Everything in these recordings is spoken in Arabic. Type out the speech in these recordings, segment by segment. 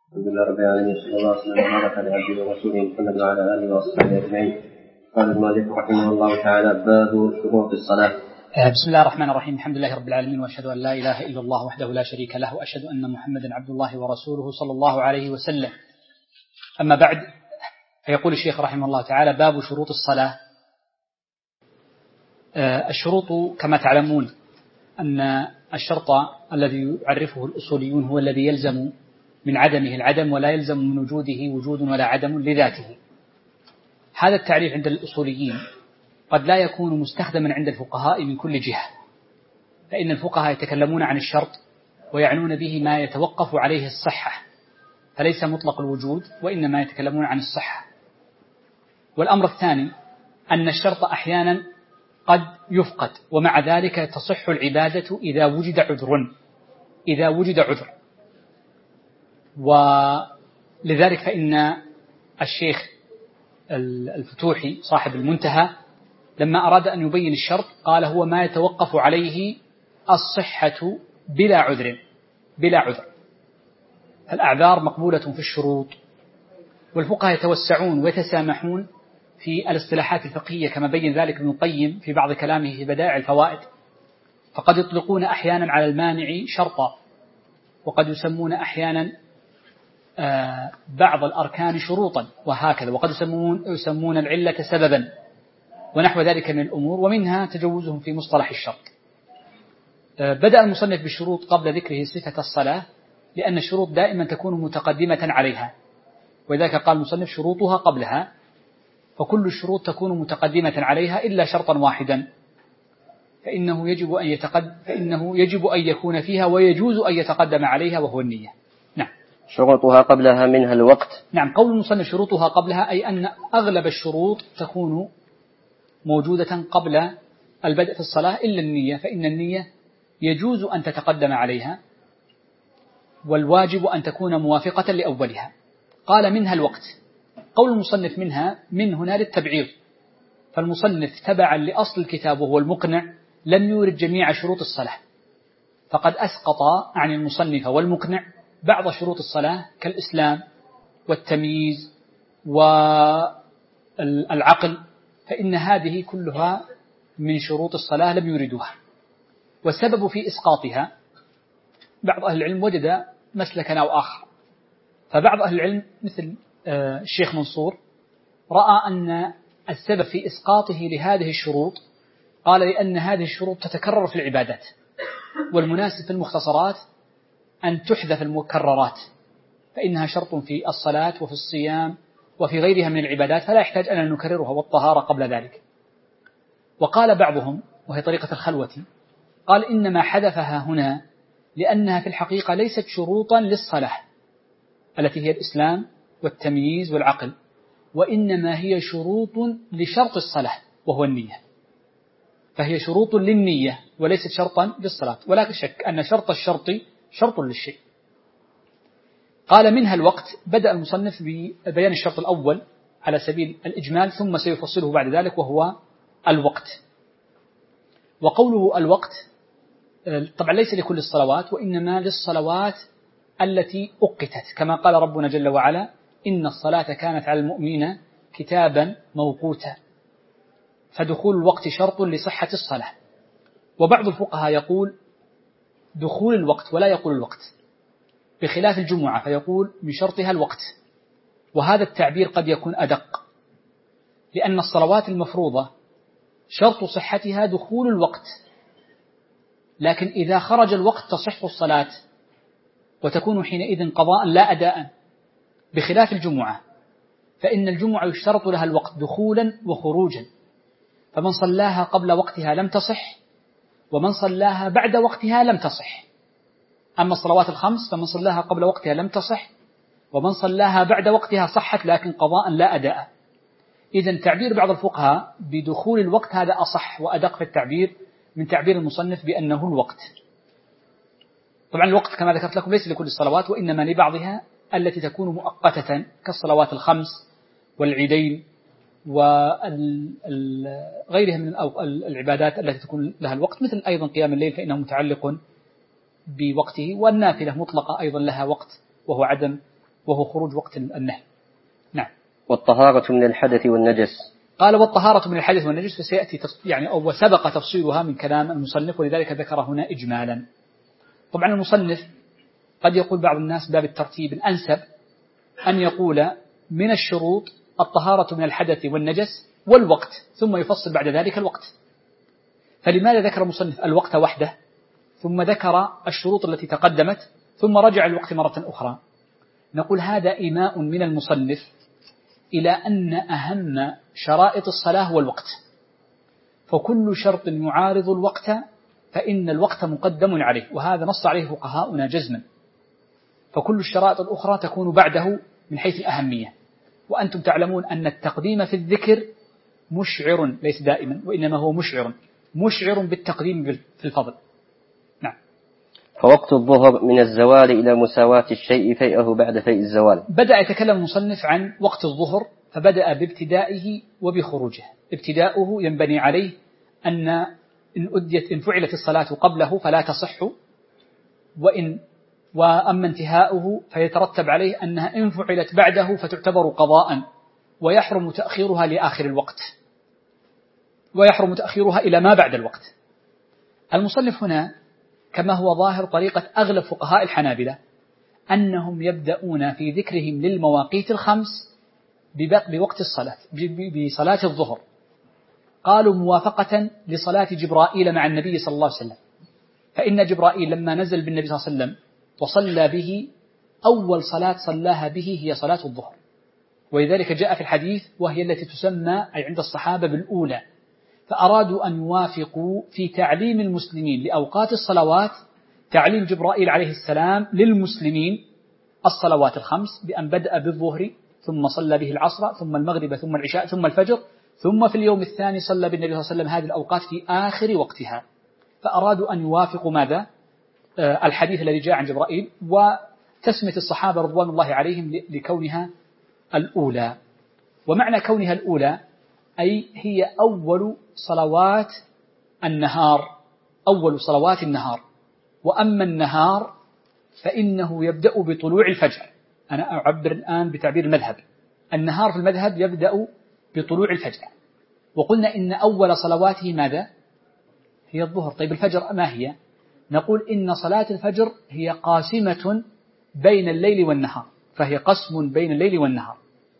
الحمد لله رب العالمين، صلى الله عليه وسلم وبارك على عبده ورسوله محمد وعلى اله واصحابه اجمعين. قال المؤلف رحمه الله تعالى: باب شروط الصلاه. بسم الله الرحمن الرحيم. الحمد لله رب العالمين، واشهد ان لا اله الا الله وحده لا شريك له، واشهد ان محمدا عبد الله ورسوله صلى الله عليه وسلم. اما بعد، فيقول الشيخ رحمه الله تعالى: باب شروط الصلاه. الشروط كما تعلمون ان الشرط الذي يعرفه الاصوليون هو الذي يلزم من عدمه العدم، ولا يلزم من وجوده وجود ولا عدم لذاته. هذا التعريف عند الأصوليين قد لا يكون مستخدما عند الفقهاء من كل جهة، فإن الفقهاء يتكلمون عن الشرط ويعنون به ما يتوقف عليه الصحة، فليس مطلق الوجود، وإنما يتكلمون عن الصحة. والأمر الثاني أن الشرط أحيانا قد يفقد، ومع ذلك تصح العبادة إذا وجد عذر. ولذلك فإن الشيخ الفتوحي صاحب المنتهى لما أراد أن يبين الشرط قال: هو ما يتوقف عليه الصحة بلا عذر. الأعذار مقبولة في الشروط، والفقهاء يتوسعون ويتسامحون في الاصطلاحات الفقهية، كما بين ذلك ابن القيم في بعض كلامه في بدائع الفوائد. فقد يطلقون أحيانا على المانع شرطا، وقد يسمون أحيانا بعض الأركان شروطا، وهكذا، وقد يسمون العلة سببا، ونحو ذلك من الأمور، ومنها تجوزهم في مصطلح الشرط. بدأ المصنف بالشروط قبل ذكره صفة الصلاة، لأن الشروط دائما تكون متقدمة عليها، ولذلك قال المصنف: شروطها قبلها. فكل الشروط تكون متقدمة عليها إلا شرطا واحدا، فإنه يجب أن يكون فيها ويجوز أن يتقدم عليها، وهو النية. نعم. شروطها قبلها منها الوقت. نعم، قول المصنف شروطها قبلها أي أن أغلب الشروط تكون موجودة قبل البدء في الصلاة إلا النية، فإن النية يجوز أن تتقدم عليها، والواجب أن تكون موافقة لأولها. قال: منها الوقت. قول المصنف منها من هنا للتبعيض، فالمصنف تبعا لأصل الكتاب وهو المقنع لم يورد جميع شروط الصلاة، فقد أسقط عن المصنف والمقنع بعض شروط الصلاة كالإسلام والتمييز والعقل، فإن هذه كلها من شروط الصلاة لم يوردوها. والسبب في إسقاطها بعض أهل العلم وجد مسلكا أو آخر، فبعض أهل العلم مثل الشيخ منصور رأى أن السبب في إسقاطه لهذه الشروط قال: لأن هذه الشروط تتكرر في العبادات، والمناسب في المختصرات أن تحذف المكررات، فإنها شرط في الصلاة وفي الصيام وفي غيرها من العبادات، فلا يحتاج أن نكررها، والطهارة قبل ذلك. وقال بعضهم، وهي طريقة الخلوة، قال: إنما حذفها هنا لأنها في الحقيقة ليست شروطا للصلاة التي هي الإسلام والتمييز والعقل، وإنما هي شروط لشرط الصلاة وهو النية، فهي شروط للنية وليست شرطا للصلاة، ولا شك أن شرط الشرط شرط للشيء. قال: منها الوقت. بدأ المصنف ببيان الشرط الأول على سبيل الإجمال، ثم سيفصله بعد ذلك، وهو الوقت. وقوله الوقت طبعا ليس لكل الصلوات، وإنما للصلوات التي أقتت، كما قال ربنا جل وعلا: إن الصلاة كانت على المؤمنين كتابا موقوتا، فدخول الوقت شرط لصحة الصلاة. وبعض الفقهاء يقول دخول الوقت ولا يقول الوقت، بخلاف الجمعة فيقول من شرطها الوقت، وهذا التعبير قد يكون أدق، لأن الصلوات المفروضة شرط صحتها دخول الوقت، لكن إذا خرج الوقت تصح الصلاة وتكون حينئذ قضاء لا أداء، بخلاف الجمعة، فإن الجمعة يشترط لها الوقت دخولا وخروجا، فمن صلاها قبل وقتها لم تصح، ومن صلاها بعد وقتها لم تصح. أما الصلوات الخمس فمن صلاها قبل وقتها لم تصح، ومن صلاها بعد وقتها صحت لكن قضاء لا أداء. إذن تعبير بعض الفقهاء بدخول الوقت هذا أصح وأدق في التعبير من تعبير المصنف بأنه الوقت. طبعا الوقت كما ذكرت لكم ليس لكل الصلوات، وإنما لبعضها التي تكون مؤقتة كالصلوات الخمس والعيدين وغيرها من العبادات التي تكون لها الوقت، مثل أيضا قيام الليل فإنه متعلق بوقته، والنافلة مطلقة أيضا لها وقت وهو عدم وهو خروج وقت النهي. نعم. والطهارة من الحدث والنجس. قال والطهارة من الحدث والنجس، فسيأتي يعني أو سبق تفصيلها من كلام المصنف، ولذلك ذكر هنا إجمالا. طبعا المصنف قد يقول بعض الناس باب الترتيب الأنسب أن يقول من الشروط الطهارة من الحدث والنجس والوقت، ثم يفصل بعد ذلك الوقت. فلماذا ذكر المصنف الوقت وحده ثم ذكر الشروط التي تقدمت ثم رجع الوقت مرة أخرى؟ نقول هذا إيماء من المصنف إلى أن أهم شرائط الصلاة هو الوقت، فكل شرط يعارض الوقت فإن الوقت مقدم عليه، وهذا نص عليه فقهاؤنا جزما. فكل الشرائط الأخرى تكون بعده من حيث الأهمية، وأنتم تعلمون أن التقديم في الذكر مشعر، ليس دائما وإنما هو مشعر بالتقديم في الفضل. نعم. فوقت الظهر من الزوال إلى مساواة الشيء فيئه بعد فيء الزوال. بدأ يتكلم المصنف عن وقت الظهر، فبدأ بابتدائه وبخروجه. ابتداؤه ينبني عليه أن إن فعلت الصلاة قبله فلا تصح، وأما انتهاؤه فيترتب عليه أنها إن فعلت بعده فتعتبر قضاء، ويحرم تأخيرها لآخر الوقت، ويحرم تأخيرها إلى ما بعد الوقت. المصنف هنا كما هو ظاهر طريقة أغلب فقهاء الحنابلة أنهم يبدأون في ذكرهم للمواقيت الخمس بوقت الصلاة، بصلاة الظهر. قالوا موافقة لصلاة جبرائيل مع النبي صلى الله عليه وسلم، فإن جبرائيل لما نزل بالنبي صلى الله عليه وسلم وصلى به أول صلاة صلاها به هي صلاة الظهر، ولذلك جاء في الحديث وهي التي تسمى أي عند الصحابة بالأولى. فأرادوا أن يوافقوا في تعليم المسلمين لأوقات الصلوات تعليم جبرائيل عليه السلام للمسلمين الصلوات الخمس، بأن بدأ بالظهر ثم صلى به العصر ثم المغرب ثم العشاء ثم الفجر، ثم في اليوم الثاني صلى بالنبي صلى الله عليه وسلم هذه الأوقات في آخر وقتها. فأرادوا أن يوافقوا ماذا؟ الحديث الذي جاء عن جبرائيل، وتسمية الصحابة رضوان الله عليهم لكونها الأولى. ومعنى كونها الأولى أي هي أول صلوات النهار، أول صلوات النهار. وأما النهار فإنه يبدأ بطلوع الفجر. أنا أعبر الآن بتعبير المذهب، النهار في المذهب يبدأ بطلوع الفجر، وقلنا إن أول صلواته ماذا؟ هي الظهر. طيب الفجر ما هي؟ نقول إن صلاة الفجر هي قاسمة بين الليل والنهار، فهي قسم بين الليل والنهار،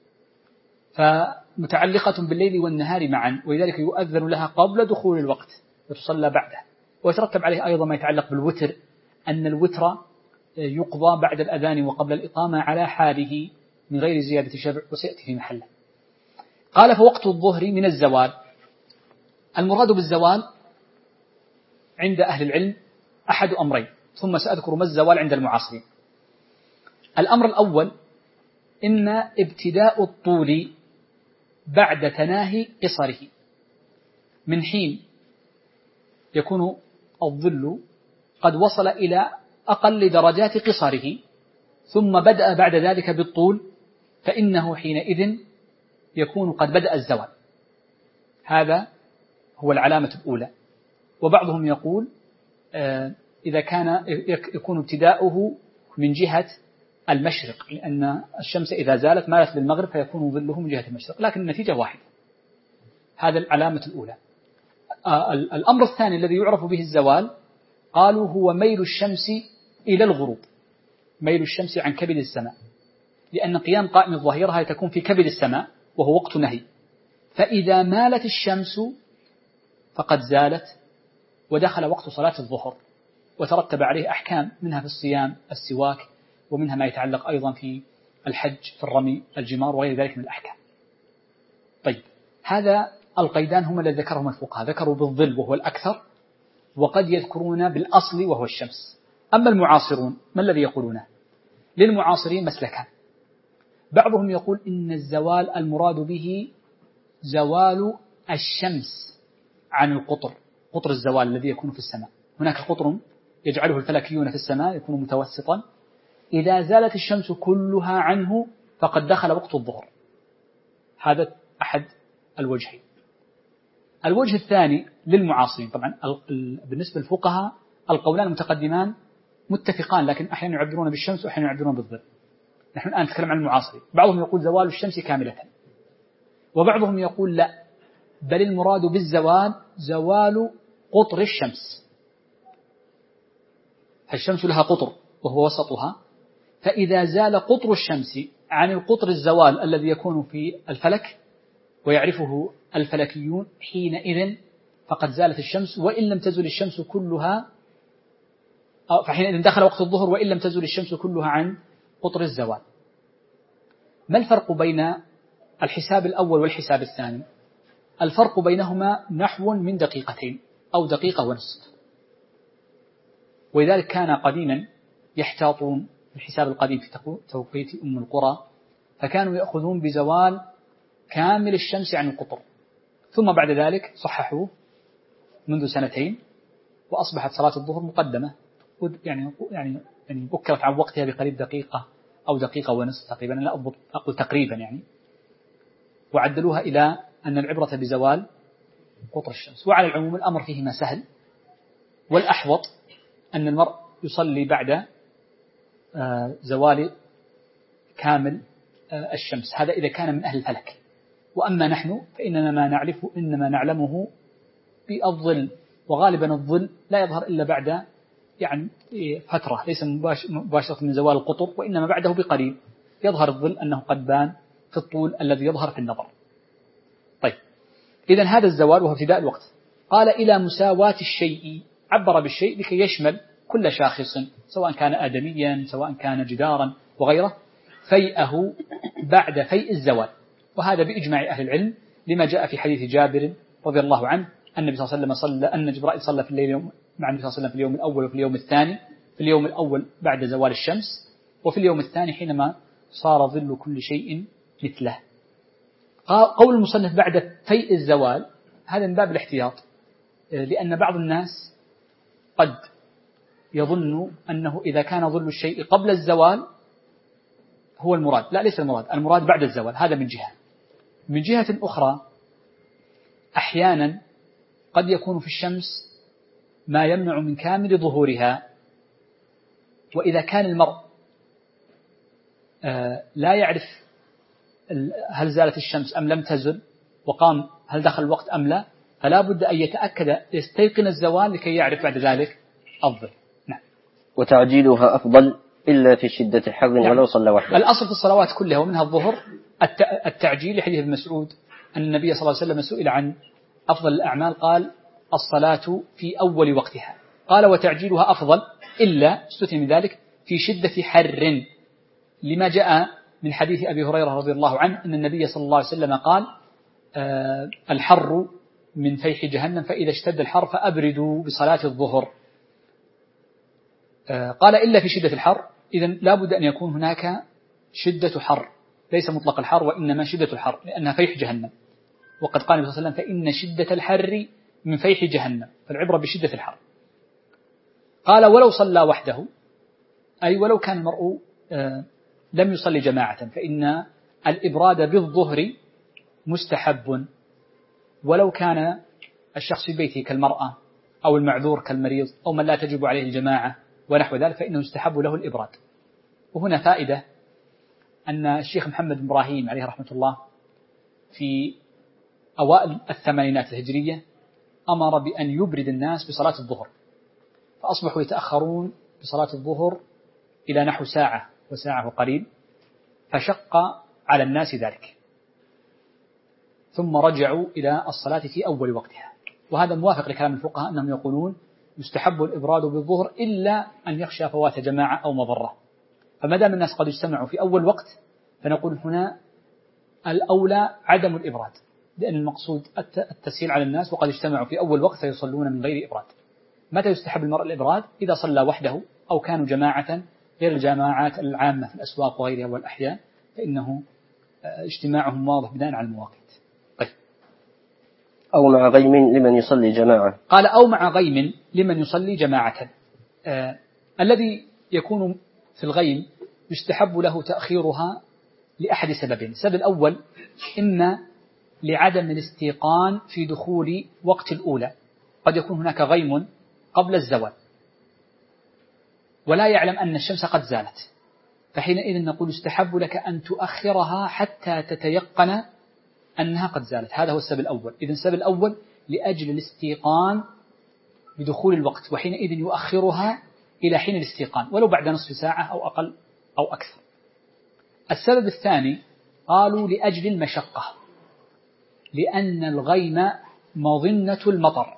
فمتعلقة بالليل والنهار معا، ولذلك يؤذن لها قبل دخول الوقت وتصلى بعده. ويترتب عليه أيضا ما يتعلق بالوتر، أن الوتر يقضى بعد الأذان وقبل الإقامة على حاله من غير زيادة شبع، وسيأتي في محله. قال فوقت الظهر من الزوال. المراد بالزوال عند أهل العلم أحد أمرين، ثم سأذكر ما الزوال عند المعاصرين. الأمر الأول إن ابتداء الطول بعد تناهي قصره، من حين يكون الظل قد وصل إلى أقل درجات قصره ثم بدأ بعد ذلك بالطول، فإنه حينئذ يكون قد بدأ الزوال. هذا هو العلامة الأولى. وبعضهم يقول إذا كان يكون ابتداؤه من جهة المشرق، لأن الشمس إذا زالت مالت للمغرب فيكون ظله من جهة المشرق، لكن النتيجة واحدة. هذا العلامة الأولى. الأمر الثاني الذي يعرف به الزوال قالوا هو ميل الشمس إلى الغروب، ميل الشمس عن كبد السماء، لأن قيام قائم الظهيرة هي تكون في كبد السماء وهو وقت نهي، فإذا مالت الشمس فقد زالت ودخل وقت صلاة الظهر، وترتب عليه أحكام منها في الصيام السواك، ومنها ما يتعلق أيضا في الحج في الرمي الجمار وغير ذلك من الأحكام. طيب هذا القيدان هما الذي ذكرهم الفقهاء، ذكروا بالظل وهو الأكثر، وقد يذكرون بالأصل وهو الشمس. أما المعاصرون ما الذي يقولونه؟ للمعاصرين مسلكان، بعضهم يقول إن الزوال المراد به زوال الشمس عن القطر، قطر الزوال الذي يكون في السماء. هناك قطر يجعله الفلكيون في السماء يكون متوسطا، إذا زالت الشمس كلها عنه فقد دخل وقت الظهر. هذا أحد الوجهين. الوجه الثاني للمعاصرين، طبعا بالنسبة للفقهاء القولان المتقدمان متفقان، لكن أحيانا يعبرون بالشمس وأحيانا يعبرون بالظل. نحن الآن نتكلم عن المعاصرين. بعضهم يقول زوال الشمس كاملة، وبعضهم يقول لا، بل المراد بالزوال زوال قطر الشمس. فالشمس لها قطر وهو وسطها، فإذا زال قطر الشمس عن القطر الزوال الذي يكون في الفلك ويعرفه الفلكيون، حينئذ فقد زالت الشمس، وإن لم تزل الشمس كلها، فحينئذ دخل وقت الظهر وإن لم تزل الشمس كلها عن قطر الزوال. ما الفرق بين الحساب الأول والحساب الثاني؟ الفرق بينهما نحو من دقيقتين أو دقيقة ونصف. ولذلك كان قديما يحتاطون الحساب القديم في توقيت أم القرى، فكانوا يأخذون بزوال كامل الشمس عن القطر، ثم بعد ذلك صححوه منذ سنتين وأصبحت صلاة الظهر مقدمة، يعني بكرت عن وقتها بقريب دقيقة أو دقيقة ونصف تقريبا، لا أقول تقريبا يعني، وعدلوها إلى أن العبرة بزوال قطر الشمس. وعلى العموم الأمر فيهما سهل، والأحوط أن المرء يصلي بعد زوال كامل الشمس، هذا إذا كان من أهل الفلك. وأما نحن إنما نعلمه بالظل، وغالبا الظل لا يظهر إلا بعد يعني فترة، ليس مباشرة من زوال القطر، وإنما بعده بقريب يظهر الظل أنه قد بان في الطول الذي يظهر في النظر. طيب، إذن هذا الزوال وهو ابتداء الوقت. قال إلى مساواة الشيء، عبر بالشيء لكي يشمل كل شاخص سواء كان آدميا سواء كان جدارا وغيره، فيئه بعد فيء الزوال. وهذا بإجماع أهل العلم لما جاء في حديث جابر رضي الله عنه أن النبي صلى الله عليه وسلم صلى، أن جبرائيل صلى في الليل مع النبي صلى الله عليه وسلم في اليوم الأول وفي اليوم الثاني، في اليوم الأول بعد زوال الشمس، وفي اليوم الثاني حينما صار ظل كل شيء مثله. قول المصنف بعد فيء الزوال هذا من باب الاحتياط، لأن بعض الناس قد يظن أنه إذا كان ظل الشيء قبل الزوال هو المراد. لا، ليس المراد بعد الزوال، هذا من جهة. من جهة أخرى أحيانا قد يكون في الشمس ما يمنع من كامل ظهورها، وإذا كان المرء لا يعرف هل زالت الشمس أم لم تزل وقام هل دخل الوقت أم لا، فلا بد أن يتأكد يستيقن الزوال لكي يعرف بعد ذلك الظل. نعم. وتعجيلها أفضل إلا في شدة حر ولو صلى وحده. الأصل في الصلوات كلها ومنها الظهر التعجيل، لحديث ابن مسعود أن النبي صلى الله عليه وسلم سئل عن أفضل الأعمال قال الصلاة في أول وقتها، قال وتعجيلها أفضل إلا استثني من ذلك في شدة حر، لما جاء من حديث أبي هريرة رضي الله عنه أن النبي صلى الله عليه وسلم قال الحر من فيح جهنم، فإذا اشتد الحر فأبردوا بصلاة الظهر. قال إلا في شدة الحر، إذن لا بد أن يكون هناك شدة حر، ليس مطلق الحر وإنما شدة الحر، لأنها فيح جهنم، وقد قال النبي صلى الله عليه وسلم فإن شدة الحر من فيح جهنم، فالعبرة بشدة الحر. قال ولو صلى وحده، أي ولو كان المرء لم يصلي جماعة، فإن الإبراد بالظهر مستحب، ولو كان الشخص في بيته كالمرأة أو المعذور كالمريض أو من لا تجب عليه الجماعة ونحو ذلك، فإنه يستحب له الإبراد. وهنا فائدة أن الشيخ محمد بن إبراهيم عليه رحمة الله في أوائل الثمانينات الهجرية أمر بأن يبرد الناس بصلاة الظهر، فأصبحوا يتأخرون بصلاة الظهر إلى نحو ساعة وساعة وقليل، فشق على الناس ذلك، ثم رجعوا إلى الصلاة في أول وقتها. وهذا موافق لكلام الفقهاء أنهم يقولون يستحب الإبراد بالظهر إلا أن يخشى فوات جماعة أو مضرة. فما دام الناس قد اجتمعوا في أول وقت فنقول هنا الأولى عدم الإبراد، لأن المقصود التسهيل على الناس وقد اجتمعوا في أول وقت فيصلون من غير إبراد. متى يستحب المرء الإبراد؟ إذا صلى وحده أو كانوا جماعة غير الجماعات العامة في الأسواق وغيرها والأحياء، فإنه اجتماعهم واضح بناء على المواقيت. طيب. أو مع غيم لمن يصلي جماعة. قال أو مع غيم لمن يصلي جماعة. الذي يكون في الغيم يستحب له تأخيرها لأحد سببين. السبب الأول إما لعدم الاستيقان في دخول وقت الأولى، قد يكون هناك غيم قبل الزوال ولا يعلم أن الشمس قد زالت، فحينئذ نقول يستحب لك أن تؤخرها حتى تتيقن أنها قد زالت. هذا هو السبب الأول. إذن السبب الأول لأجل الاستيقان بدخول الوقت، وحينئذ يؤخرها إلى حين الاستيقان ولو بعد نصف ساعة أو أقل أو أكثر. السبب الثاني قالوا لأجل المشقة، لأن الغيم مظنة المطر،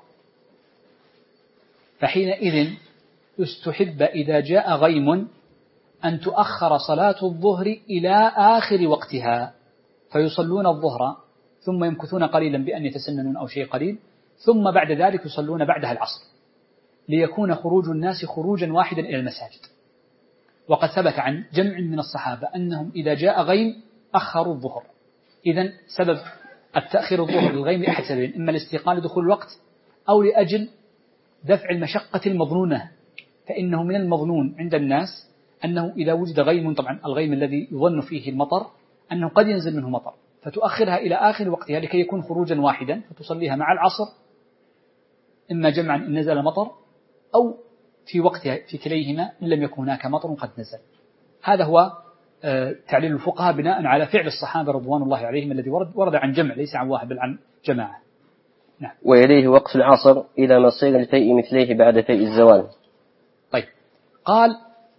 فحينئذ يستحب إذا جاء غيم أن تؤخر صلاة الظهر إلى آخر وقتها، فيصلون الظهر ثم يمكثون قليلا بأن يتسننون أو شيء قليل، ثم بعد ذلك يصلون بعدها العصر، ليكون خروج الناس خروجا واحدا إلى المساجد. وقد ثبت عن جمع من الصحابة أنهم إذا جاء غيم أخروا الظهر. إذن سبب التأخير الظهر للغيم أحد سببين: إما الاستيقان لدخول الوقت أو لأجل دفع المشقة المظنونة. فإنه من المظنون عند الناس أنه إذا وجد غيم، طبعا الغيم الذي يظن فيه المطر، أنه قد ينزل منه مطر، فتؤخرها إلى آخر وقتها لكي يكون خروجا واحدا، فتصليها مع العصر إما جمعا إن نزل مطر أو في وقتها في كليهما إن لم يكن هناك مطر قد نزل. هذا هو تعليل الفقهاء بناء على فعل الصحابة رضوان الله عليهم الذي ورد عن جمع ليس عن واحد بل عن جماعة. نعم. ويليه وقت العصر إلى مصير الفيء مثليه بعد فيء الزوال. طيب، قال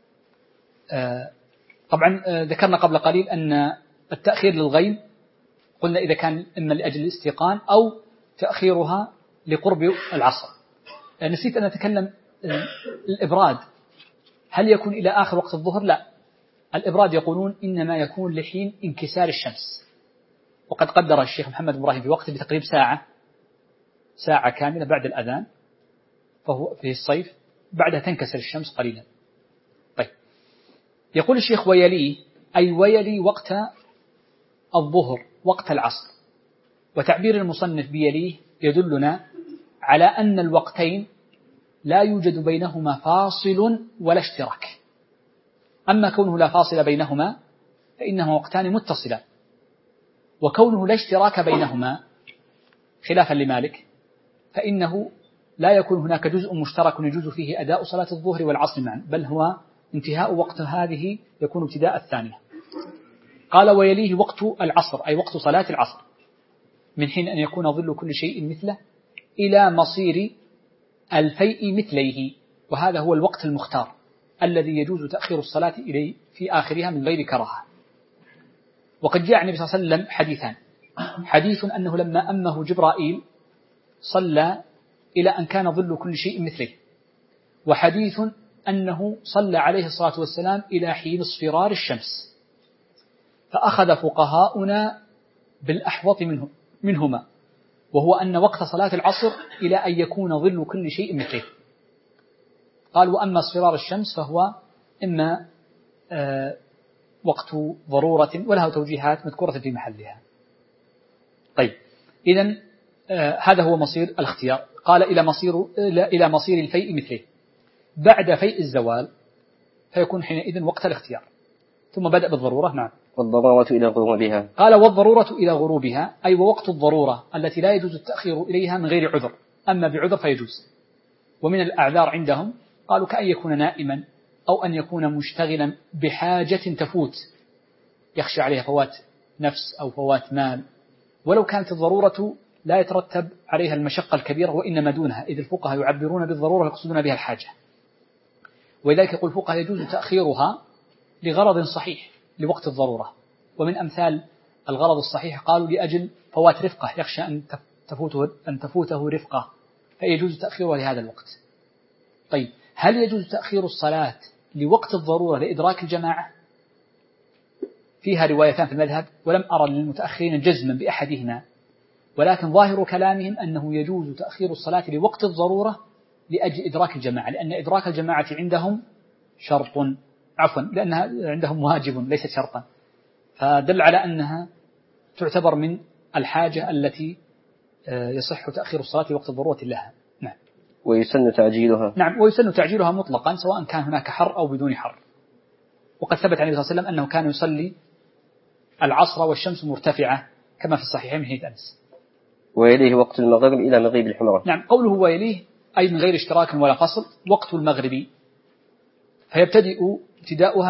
طبعا ذكرنا قبل قليل أن التأخير للغيم قلنا إذا كان إما لأجل الاستيقان أو تأخيرها لقرب العصر. نسيت أن أتكلم الإبراد هل يكون إلى آخر وقت الظهر؟ لا، الإبراد يقولون إنما يكون لحين انكسار الشمس، وقد قدر الشيخ محمد إبراهيم في وقت بتقريب ساعة كاملة بعد الأذان، فهو في الصيف بعدها تنكسر الشمس قليلا. طيب، يقول الشيخ ويلي أي ويلي وقت الظهر وقت العصر، وتعبير المصنف بيليه يدلنا على أن الوقتين لا يوجد بينهما فاصل ولا اشتراك. أما كونه لا فاصل بينهما فإنه وقتان متصلان، وكونه لا اشتراك بينهما خلافا لمالك فإنه لا يكون هناك جزء مشترك يجوز فيه أداء صلاة الظهر والعصر معا، بل هو انتهاء وقت هذه يكون ابتداء الثانية. قال ويليه وقت العصر أي وقت صلاة العصر من حين أن يكون ظل كل شيء مثله إلى مصير الفيء مثليه، وهذا هو الوقت المختار الذي يجوز تأخير الصلاة إليه في آخرها من غير كراهة. وقد جاء النبي صلى الله عليه وسلم حديثان: حديث أنه لما أمه جبرائيل صلى إلى أن كان ظل كل شيء مثله، وحديث أنه صلى عليه الصلاة والسلام إلى حين اصفرار الشمس. فأخذ فقهاؤنا بالأحوط منهما، وهو أن وقت صلاة العصر إلى أن يكون ظل كل شيء مثله. قال وأما اصفرار الشمس فهو إما وقت ضرورة ولها توجيهات مذكورة في محلها. طيب، إذن هذا هو مصير الاختيار. قال إلى مصير الفيء مثله بعد فيء الزوال، فيكون حينئذ وقت الاختيار. ثم بدأ بالضرورة. نعم. والضرورة إلى غروبها. قال والضرورة إلى غروبها أي ووقت الضرورة التي لا يجوز التأخير إليها من غير عذر، أما بعذر فيجوز. ومن الأعذار عندهم قالوا كأن يكون نائما أو أن يكون مشتغلا بحاجة تفوت يخشى عليها فوات نفس أو فوات مال، ولو كانت الضرورة لا يترتب عليها المشقة الكبيرة وإنما دونها، إذ الفقهاء يعبرون بالضرورة يقصدون بها الحاجة. ولذلك يقول الفقهاء يجوز تأخيرها لغرض صحيح لوقت الضرورة. ومن أمثال الغرض الصحيح قالوا لأجل فوات رفقة يخشى أن تفوته رفقة، فيجوز تأخيرها لهذا الوقت. طيب، هل يجوز تأخير الصلاة لوقت الضرورة لإدراك الجماعة؟ فيها روايتان في المذهب، ولم أرى للمتأخرين جزما بأحدهما، ولكن ظاهر كلامهم أنه يجوز تأخير الصلاة لوقت الضرورة لأجل إدراك الجماعة، لأن إدراك الجماعة عندهم شرط، لأنها عندهم واجب ليست شرطا، فدل على أنها تعتبر من الحاجة التي يصح تأخير الصلاة لوقت الضرورة لها. نعم. ويسن تعجيلها. نعم، ويسن تعجيلها مطلقا سواء كان هناك حر أو بدون حر. وقد ثبت عن النبي صلى الله عليه وسلم أنه كان يصلي العصر والشمس مرتفعة كما في الصحيحين من حديث أنس. ويليه وقت المغرب إلى مغيب الحمرة. نعم، قوله ويليه أي من غير اشتراك ولا فصل وقت المغرب، فيبتدئ ابتداؤها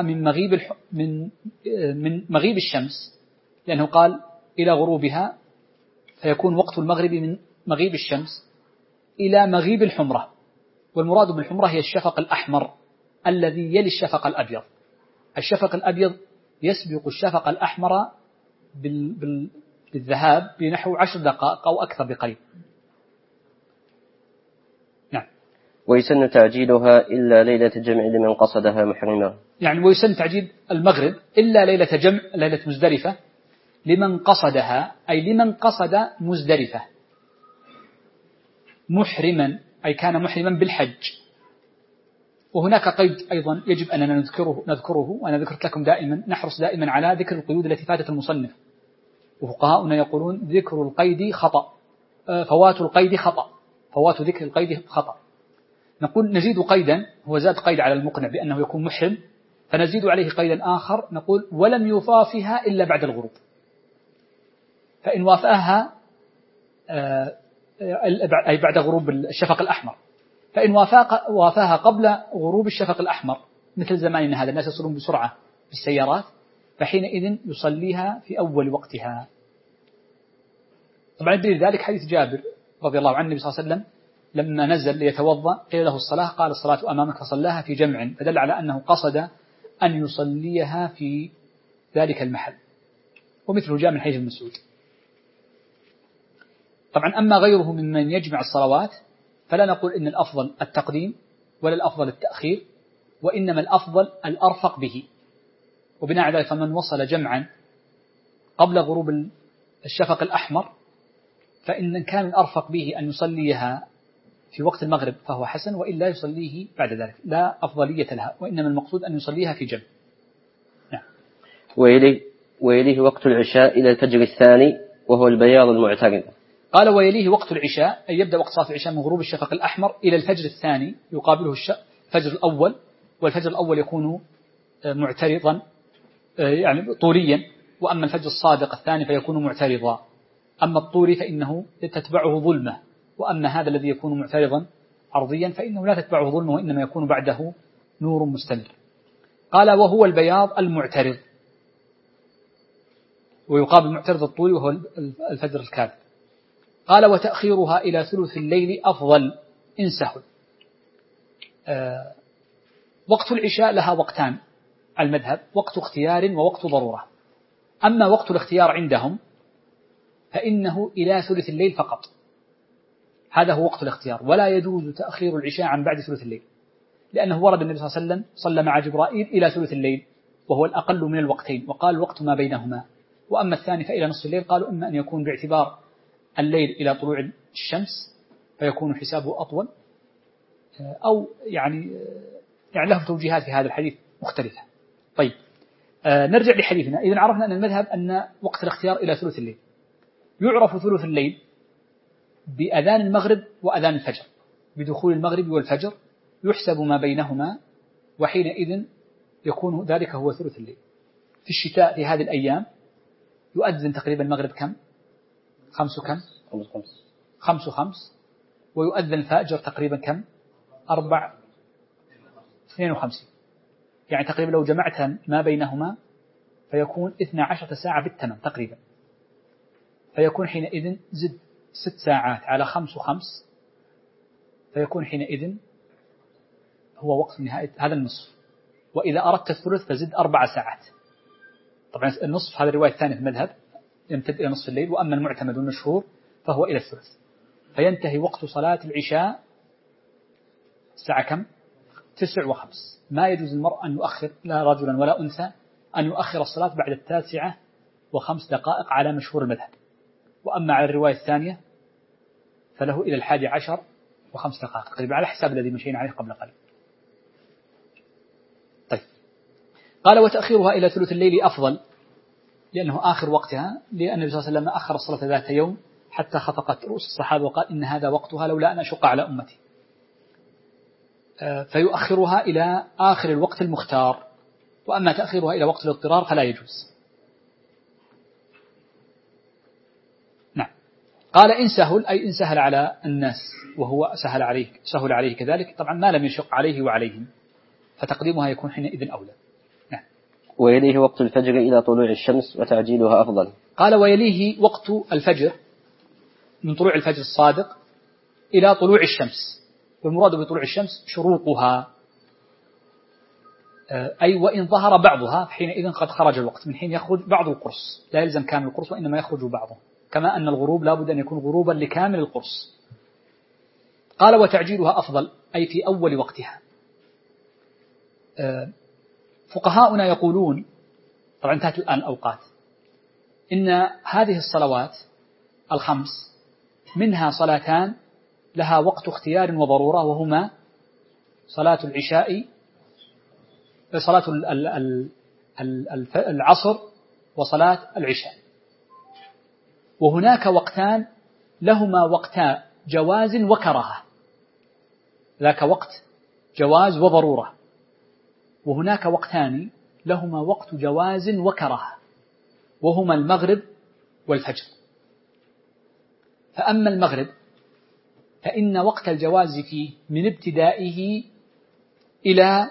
من مغيب الشمس، لأنه قال إلى غروبها، فيكون وقت المغرب من مغيب الشمس إلى مغيب الحمرة، والمراد بالحمرة هي الشفق الأحمر الذي يلي الشفق الأبيض. الشفق الأبيض يسبق الشفق الأحمر بالذهاب بنحو 10 دقائق أو أكثر بقليل. نعم. ويسن تعجيلها إلا ليلة جمع لمن قصدها محرما. يعني ويسن تعجيل المغرب إلا ليلة جمع، ليلة مزدلفة، لمن قصدها أي لمن قصد مزدلفة محرما، أي كان محرما بالحج. وهناك قيد أيضا يجب أننا نذكره، وأنا ذكرت لكم دائما، نحرص دائما على ذكر القيود التي فاتت المصنف، وفقهاؤنا يقولون ذكر القيد خطأ، فوات القيد خطأ، فوات ذكر القيد خطأ. نقول نزيد قيدا، هو زاد قيد على المقنع بأنه يكون محرم، فنزيد عليه قيدا آخر نقول ولم يوافها إلا بعد الغروب، فإن وافاها أي بعد غروب الشفق الأحمر، فإن وافاها قبل غروب الشفق الأحمر مثل زماننا هذا، الناس يصلون بسرعة بالسيارات، فحينئذ يصليها في أول وقتها. طبعا دليل ذلك حديث جابر رضي الله عنه النبي صلى الله عليه وسلم لما نزل ليتوضأ قيل له الصلاة، قال الصلاة أمامك، فصلاها في جمع، فدل على أنه قصد أن يصليها في ذلك المحل، ومثله جاء من حديث ابن مسعود. طبعا أما غيره ممن يجمع الصلوات فلا نقول إن الأفضل التقديم ولا الأفضل التأخير، وإنما الأفضل الأرفق به، وبناء على ذلك فمن وصل جمعا قبل غروب الشفق الأحمر فإن كان الأرفق به أن يصليها في وقت المغرب فهو حسن، وإلا يصليه بعد ذلك، لا أفضلية لها، وإنما المقصود أن يصليها في جمع. نعم. ويليه وقت العشاء إلى الفجر الثاني وهو البياض المعترض. قال ويليه وقت العشاء، أي يبدأ وقت صلاة العشاء من غروب الشفق الأحمر إلى الفجر الثاني، يقابله الفجر الأول، والفجر الأول يكون معترضا يعني طوريا، وأما الفجر الصادق الثاني فيكون معترضا. أما الطوري فإنه تتبعه ظلمة، وأما هذا الذي يكون معترضا عرضيا فإنه لا تتبعه ظلمة، وإنما يكون بعده نور مستمر. قال وهو البياض المعترض، ويقابل معترض الطوري وهو الفجر الكاذب. قال وتأخيرها إلى ثلث الليل أفضل إن سهل. وقت العشاء لها وقتان المذهب، وقت اختيار ووقت ضرورة. أما وقت الاختيار عندهم فإنه إلى ثلث الليل فقط، هذا هو وقت الاختيار، ولا يجوز تأخير العشاء عن بعد ثلث الليل، لأنه ورد النبي صلى الله عليه وسلم صلى مع جبرائيل إلى ثلث الليل وهو الأقل من الوقتين، وقال وقت ما بينهما. وأما الثاني فإلى نصف الليل، قالوا إما أن يكون باعتبار الليل إلى طلوع الشمس فيكون حسابه أطول، أو يعني له توجيهات في هذا الحديث مختلفة. طيب نرجع لحديثنا. إذن عرفنا أن المذهب أن وقت الاختيار إلى ثلث الليل. يعرف ثلث الليل بأذان المغرب وأذان الفجر، بدخول المغرب والفجر يحسب ما بينهما، وحينئذ يكون ذلك هو ثلث الليل. في الشتاء في هذه الأيام يؤذن تقريبا المغرب كم؟ 5 كم؟ 5 ويؤذن الفجر تقريبا كم؟ 4 52، يعني تقريبا لو جمعت ما بينهما فيكون 12 ساعة بالتمام تقريبا، فيكون حينئذ زد 6 ساعات على 5 و5، فيكون حينئذ هو وقت نهاية هذا النصف. وإذا أردت الثلث فزد 4 ساعات. طبعا النصف هذا الرواية الثانية في المذهب يمتد إلى نصف الليل، وأما المعتمد والمشهور فهو إلى الثلث. فينتهي وقت صلاة العشاء الساعة كم؟ 9 و5. ما يجوز المرء أن يؤخر، لا رجلا ولا أنثى، أن يؤخر الصلاة بعد 9 و5 دقائق على مشهور المذهب. وأما على الرواية الثانية فله إلى 11 و5 دقائق تقريبا، على حساب الذي مشينا عليه قبل قليل. طيب قال وتأخيرها إلى ثلث الليل أفضل، لأنه آخر وقتها، لأن النبي صلى الله عليه وسلم أخر الصلاة ذات يوم حتى خفقت رؤوس الصحابة وقال إن هذا وقتها لولا أن أشق على أمتي، فيؤخرها إلى آخر الوقت المختار. وأما تأخيرها إلى وقت الاضطرار فلا يجوز. نعم. قال إن سهل، أي إن سهل على الناس وهو سهل عليه كذلك، طبعا ما لم يشق عليه وعليهم، فتقديمها يكون حينئذ أولى. ويليه وقت الفجر إلى طلوع الشمس وتعجيلها أفضل. قال ويليه وقت الفجر من طلوع الفجر الصادق إلى طلوع الشمس، والمراد بطلوع الشمس شروقها، أي وإن ظهر بعضها حينئذ قد خرج الوقت، من حين يخرج بعض القرص، لا يلزم كامل القرص وإنما يخرج بعضه، كما أن الغروب لا بد أن يكون غروبا لكامل القرص. قال وتعجيلها أفضل أي في أول وقتها. فقهاؤنا يقولون، طبعا انتهت الآن الأوقات، إن هذه الصلوات الخمس منها صلاتان لها وقت اختيار وضرورة، وهما صلاة العشاء، صلاة العصر وصلاة العشاء. وهناك وقتان لهما وقتا جواز وكراهة، ذاك وقت جواز وضرورة، وهناك وقتان لهما وقت جواز وكراهة، وهما المغرب والفجر. فأما المغرب فإن وقت الجواز فيه من ابتدائه إلى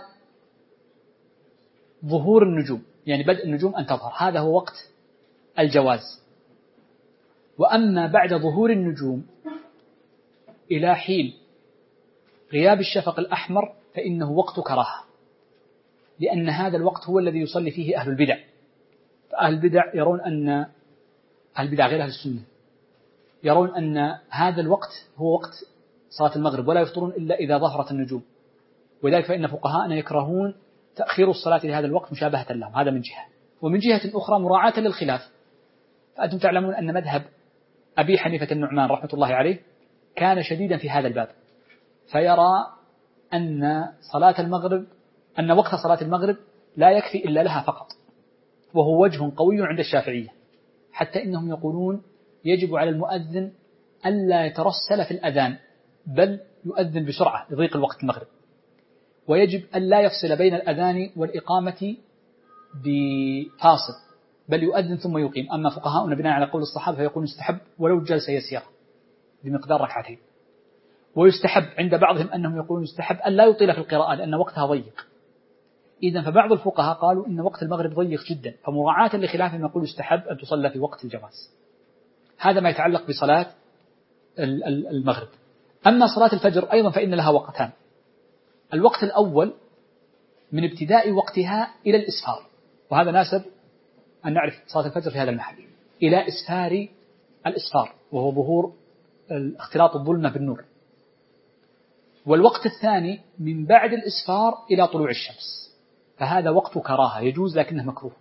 ظهور النجوم، يعني بدء النجوم أن تظهر، هذا هو وقت الجواز. وأما بعد ظهور النجوم إلى حين غياب الشفق الأحمر فإنه وقت كراهة، لأن هذا الوقت هو الذي يصلي فيه أهل البدع. فأهل البدع يرون أن أهل البدع غير أهل السنة يرون أن هذا الوقت هو وقت صلاة المغرب، ولا يفطرون إلا إذا ظهرت النجوم، ولذلك فإن فقهاءنا يكرهون تأخير الصلاة لهذا الوقت مشابهة لهم، هذا من جهة. ومن جهة أخرى مراعاة للخلاف، فأنتم تعلمون أن مذهب أبي حنيفة النعمان رحمة الله عليه كان شديدا في هذا الباب، فيرى أن وقت صلاة المغرب لا يكفي إلا لها فقط، وهو وجه قوي عند الشافعية، حتى إنهم يقولون يجب على المؤذن ألا يترسل في الأذان، بل يؤذن بسرعة لضيق الوقت المغرب، ويجب ألا يفصل بين الأذان والإقامة بفاصل، بل يؤذن ثم يقيم. أما فقهاؤنا بناء على قول الصحابة فيقول يستحب ولو جلسة يسيرة بمقدار ركعتين، ويستحب عند بعضهم أنهم يقولون يستحب ألا يطيل في القراءة لأن وقتها ضيق. إذن فبعض الفقهاء قالوا إن وقت المغرب ضيق جدا، فمراعاة لخلافهم يقول يستحب أن تصلى في وقت الجواز. هذا ما يتعلق بصلاة المغرب. أما صلاة الفجر أيضا فإن لها وقتان. الوقت الأول من ابتداء وقتها إلى الإسفار، وهذا ناسب أن نعرف صلاة الفجر في هذا المحل، إلى إسفار الإسفار، وهو ظهور اختلاط الظلمة بالنور. والوقت الثاني من بعد الإسفار إلى طلوع الشمس، فهذا وقت كراهة يجوز لكنه مكروه.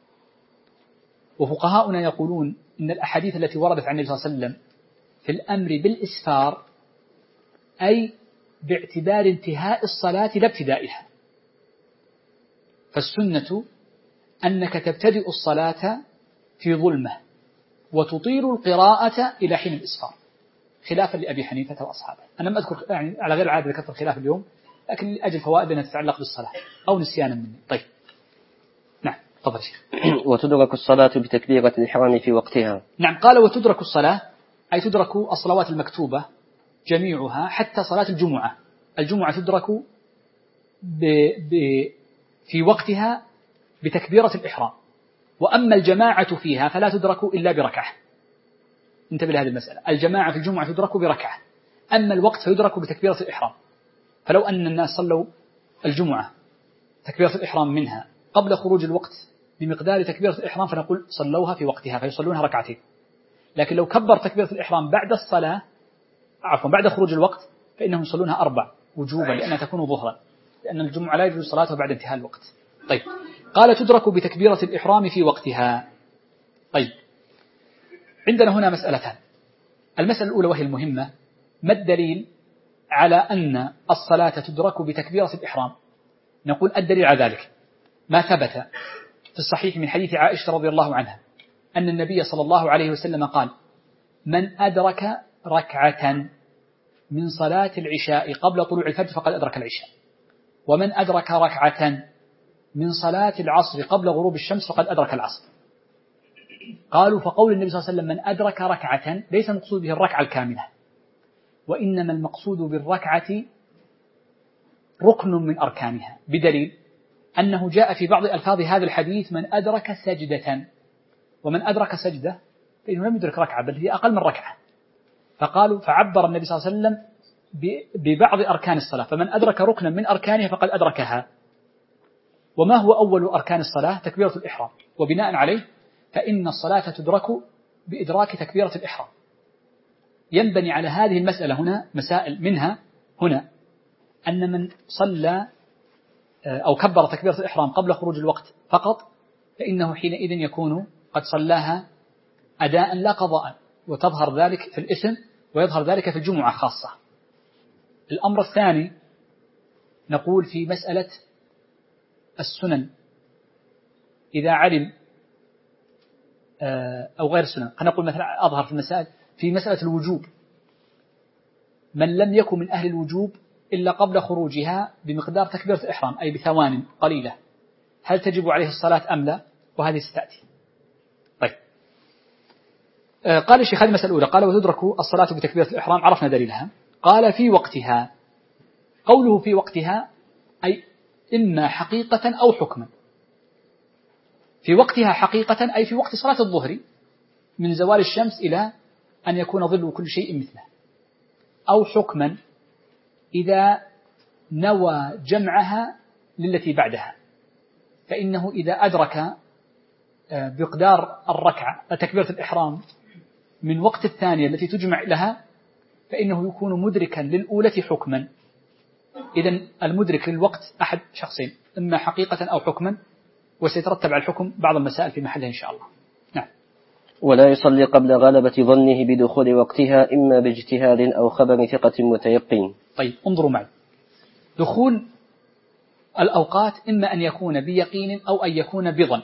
وفقهاؤنا يقولون إن الأحاديث التي وردت عن النبي صلى الله عليه وسلم في الأمر بالإسفار أي باعتبار انتهاء الصلاة لا ابتدائها، فالسنة أنك تبتدئ الصلاة في ظلمة وتطيل القراءة إلى حين الإسفار، خلافا لأبي حنيفة وأصحابه. أنا ما أذكر يعني على غير العادة ذكرت الخلاف اليوم، لكن لأجل فوائد أنها تتعلق بالصلاة أو نسيانا مني. طيب نعم تفضل شيخ. وتدرك الصلاة بتكبيرة الإحرام في وقتها. نعم قال وتدرك الصلاة أي تدرك الصلوات المكتوبة جميعها حتى صلاة الجمعة. الجمعة تدرك في وقتها بتكبيرة الإحرام، وأما الجماعة فيها فلا تدرك إلا بركعة. انتبه لهذه المسألة، الجماعة في الجمعة تدرك بركعة، أما الوقت فيدرك بتكبيرة الإحرام. فلو أن الناس صلوا الجمعة تكبيرة الإحرام منها قبل خروج الوقت بمقدار تكبيرة الإحرام فنقول صلوها في وقتها فيصلونها ركعتين. لكن لو كبر تكبيرة الإحرام بعد الصلاة بعد خروج الوقت فإنهم يصلونها 4 وجوبا لأنها تكون ظهرا، لأن الجمعة لا يجوز صلاتها بعد انتهاء الوقت. طيب قال تدرك بتكبيرة الإحرام في وقتها. طيب عندنا هنا مسألتان. المسألة الأولى وهي المهمة، ما الدليل على أن الصلاة تدرك بتكبيرة الإحرام؟ نقول الدليل على ذلك ما ثبت في الصحيح من حديث عائشة رضي الله عنها أن النبي صلى الله عليه وسلم قال: من أدرك ركعة من صلاة العشاء قبل طلوع الفجر فقد أدرك العشاء، ومن أدرك ركعة من صلاة العصر قبل غروب الشمس فقد أدرك العصر. قالوا فقول النبي صلى الله عليه وسلم من أدرك ركعة ليس المقصود به الركعة الكاملة، وإنما المقصود بالركعة ركن من أركانها، بدليل أنه جاء في بعض ألفاظ هذا الحديث من أدرك سجدة، ومن أدرك سجدة فإنه لم يدرك ركعة بل هي أقل من ركعة، فقالوا فعبر النبي صلى الله عليه وسلم ببعض أركان الصلاة، فمن أدرك ركنا من أركانها فقد أدركها. وما هو أول أركان الصلاة؟ تكبيرة الإحرام، وبناء عليه فإن الصلاة تدرك بإدراك تكبيرة الإحرام. ينبني على هذه المسألة هنا مسائل، منها هنا أن من صلى أو كبر تكبيرة الإحرام قبل خروج الوقت فقط فإنه حينئذ يكون قد صلاها أداء لا قضاء، وتظهر ذلك في الإثم ويظهر ذلك في الجمعة خاصة. الأمر الثاني نقول في مسألة السنن، إذا علم أو غير السنن، خلينا نقول مثلا أظهر في المسائل في مسألة الوجوب، من لم يكن من أهل الوجوب إلا قبل خروجها بمقدار تكبيرة الإحرام أي بثوان قليلة، هل تجب عليه الصلاة أم لا؟ وهذه ستأتي. طيب، قال الشيخ هذه المسألة الأولى، قال وتدرك الصلاة بتكبيرة الإحرام، عرفنا دليلها. قال في وقتها، قوله في وقتها أي إما حقيقة أو حكما. في وقتها حقيقة أي في وقت صلاة الظهر من زوال الشمس إلى أن يكون ظل كل شيء مثله، أو حكما إذا نوى جمعها للتي بعدها، فإنه إذا أدرك بقدار الركعة تكبيرة الإحرام من وقت الثانية التي تجمع لها فإنه يكون مدركا للأولى حكما. إذن المدرك للوقت أحد شخصين، إما حقيقة أو حكما، وسيترتب على الحكم بعض المسائل في محلها إن شاء الله. نعم. ولا يصلي قبل غلبة ظنه بدخول وقتها إما باجتهاد أو خبر ثقة متيقن. طيب انظروا معي، دخول الأوقات إما أن يكون بيقين أو أن يكون بظن،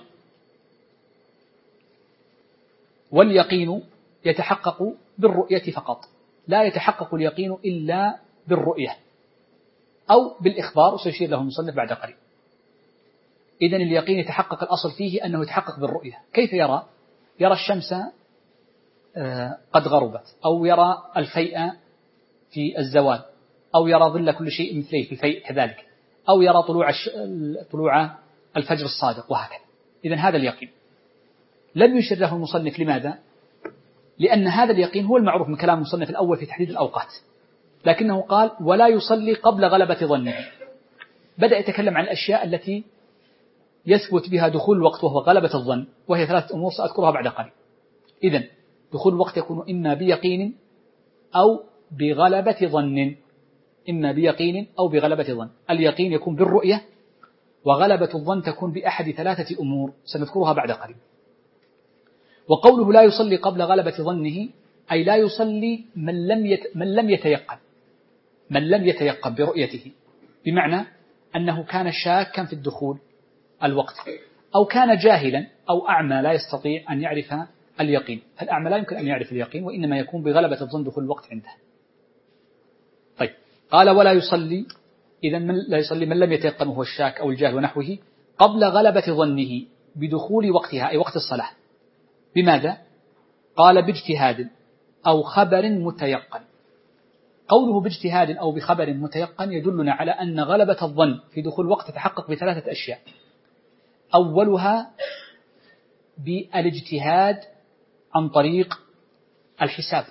واليقين يتحقق بالرؤية فقط، لا يتحقق اليقين إلا بالرؤية أو بالإخبار، وسيشير له المصنف بعد قليل. إذن اليقين يتحقق، الأصل فيه أنه يتحقق بالرؤية. كيف يرى؟ يرى الشمس قد غربت، أو يرى الفيء في الزوال، أو يرى ظل كل شيء مثله في الفيء كذلك، أو يرى طلوع الفجر الصادق، وهكذا. إذن هذا اليقين لم يشر له المصنف. لماذا؟ لأن هذا اليقين هو المعروف من كلام المصنف الأول في تحديد الأوقات، لكنه قال ولا يصلي قبل غلبة ظنه. بدأ يتكلم عن الأشياء التي يثبت بها دخول الوقت وهو غلبة الظن، وهي 3 أمور سأذكرها بعد قليل. إذن دخول الوقت يكون إما بيقين أو بغلبة ظن، إما بيقين أو بغلبة ظن. اليقين يكون بالرؤية، وغلبة الظن تكون بأحد 3 أمور سنذكرها بعد قليل. وقوله لا يصلي قبل غلبة ظنه أي لا يصلي من لم يتيقن برؤيته، بمعنى أنه كان شاكا في الدخول الوقت، أو كان جاهلا أو أعمى لا يستطيع أن يعرف اليقين. فالأعمى لا يمكن أن يعرف اليقين، وإنما يكون بغلبة الظن دخول الوقت عنده. طيب، قال ولا يصلي، إذا لا يصلي من لم يتيقن وهو الشاك أو الجاهل ونحوه قبل غلبة ظنه بدخول وقتها أي وقت الصلاة. بماذا؟ قال باجتهاد أو خبر متيقن. قوله باجتهاد أو بخبر متيقن يدلنا على أن غلبة الظن في دخول الوقت تتحقق ب3 أشياء. أولها بالاجتهاد عن طريق الحساب،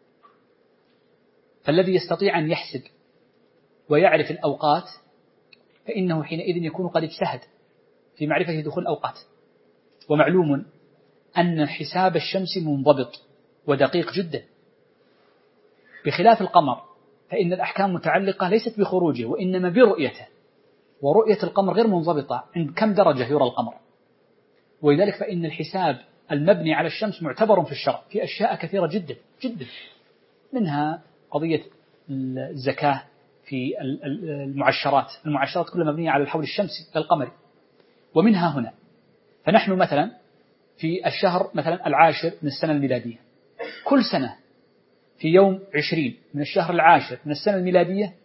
فالذي يستطيع أن يحسب ويعرف الأوقات فإنه حينئذ يكون قد اجتهد في معرفة دخول الأوقات. ومعلوم أن حساب الشمس منضبط ودقيق جدا، بخلاف القمر فإن الأحكام متعلقة ليست بخروجه وإنما برؤيته، ورؤية القمر غير منضبطة عند كم درجة يرى القمر. ولذلك فإن الحساب المبني على الشمس معتبر في الشرع في أشياء كثيرة جدا جدا، منها قضية الزكاة في المعشرات كلها مبنية على الحول الشمسي القمري. ومنها هنا، فنحن مثلا في الشهر مثلا 10 من السنة الميلادية، كل سنة في يوم 20 من الشهر 10 من السنة الميلادية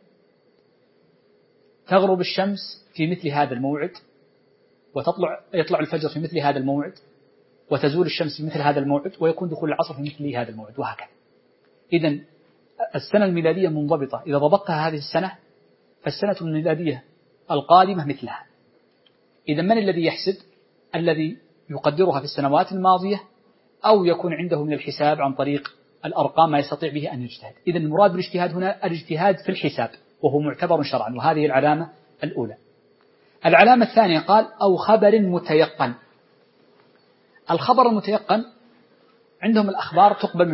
تغرب الشمس في مثل هذا الموعد، ويطلع الفجر في مثل هذا الموعد، وتزول الشمس في مثل هذا الموعد، ويكون دخول العصر في مثل هذا الموعد، وهكذا. إذن السنة الميلادية منضبطة، إذا ضبطتها هذه السنة فالسنة الميلادية القادمة مثلها. إذا من الذي يحسب؟ الذي يقدرها في السنوات الماضية أو يكون عنده من الحساب عن طريق الأرقام ما يستطيع به أن يجتهد. إذا المراد بالاجتهاد هنا الاجتهاد في الحساب، وهو معتبر شرعا، وهذه العلامة الأولى. العلامة الثانية قال أو خبر متيقن. الخبر المتيقن عندهم الأخبار تقبل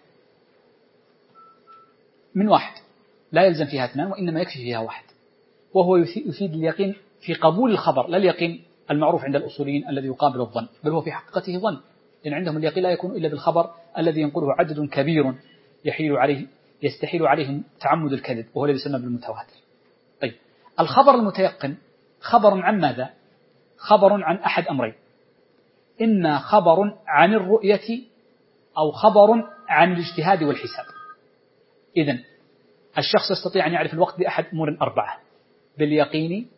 من واحد لا يلزم فيها اثنان، وإنما يكفي فيها واحد، وهو يفيد اليقين في قبول الخبر، لا اليقين المعروف عند الأصوليين الذي يقابل الظن، بل هو في حقيقته ظن، لأن عندهم اليقين لا يكون إلا بالخبر الذي ينقله عدد كبير يستحيل عليهم تعمد الكذب، وهو الذي يسمى بالمتواتر. طيب الخبر المتيقن خبر عن ماذا؟ خبر عن أحد أمرين: إما خبر عن الرؤية أو خبر عن الاجتهاد والحساب. إذن الشخص يستطيع أن يعرف الوقت بأحد أمور 4: باليقين،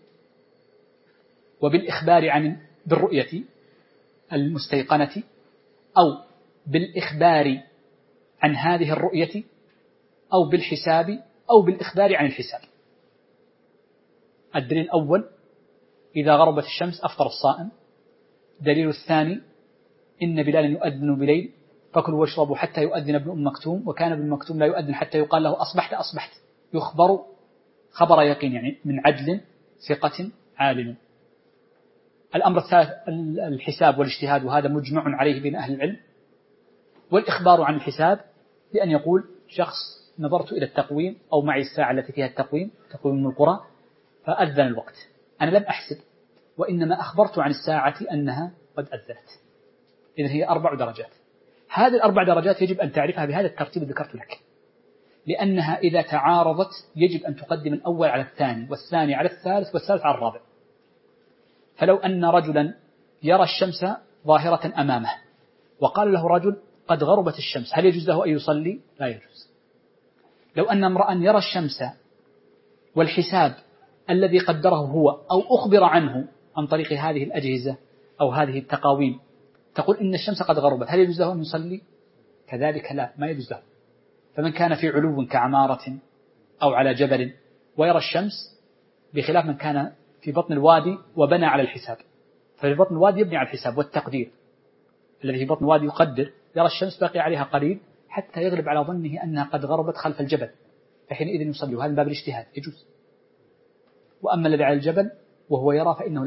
وبالإخبار بالرؤية المستيقنة، أو بالإخبار عن هذه الرؤية، أو بالحساب، أو بالإخبار عن الحساب. الدليل الأول: إذا غربت الشمس أفطر الصائم. دليل الثاني: إن بلالا يؤذن بليل فكلوا واشربوا حتى يؤذن ابن أم مكتوم، وكان ابن مكتوم لا يؤذن حتى يقال له أصبحت. يخبر خبر يقين، يعني من عدل ثقة عالم. الأمر الثالث الحساب والاجتهاد، وهذا مجمع عليه بين أهل العلم. والإخبار عن الحساب بأن يقول شخص: نظرت إلى التقويم، أو معي الساعة التي فيها تقويم من القرى، فأذن الوقت، أنا لم أحسب، وإنما أخبرت عن الساعة أنها قد أذنت. إذن هي 4 درجات. هذه 4 درجات يجب أن تعرفها بهذا الترتيب الذي ذكرت لك، لأنها إذا تعارضت يجب أن تقدم الأول على الثاني، والثاني على الثالث، والثالث على الرابع. فلو أن رجلا يرى الشمس ظاهرة أمامه، وقال له رجل: قد غربت الشمس، هل يجوز له أن يصلي؟ لا يجوز. لو أن امرأ يرى الشمس والحساب الذي قدره هو أو أخبر عنه عن طريق هذه الأجهزة أو هذه التقاويم، تقول إن الشمس قد غربت، هل يجوز له أن يصلي؟ كذلك لا، ما يجوز له. فمن كان في علو كعمارة أو على جبل ويرى الشمس، بخلاف من كان في بطن الوادي وبنى على الحساب. ففي بطن الوادي يبني على الحساب والتقدير، الذي في بطن الوادي يقدر، يرى الشمس باقي عليها قليل حتى يغلب على ظنه أنها قد غربت خلف الجبل، فحينئذ يصلي، وهذا من باب الاجتهاد يجوز. وأما الذي على الجبل وهو يرى فإنه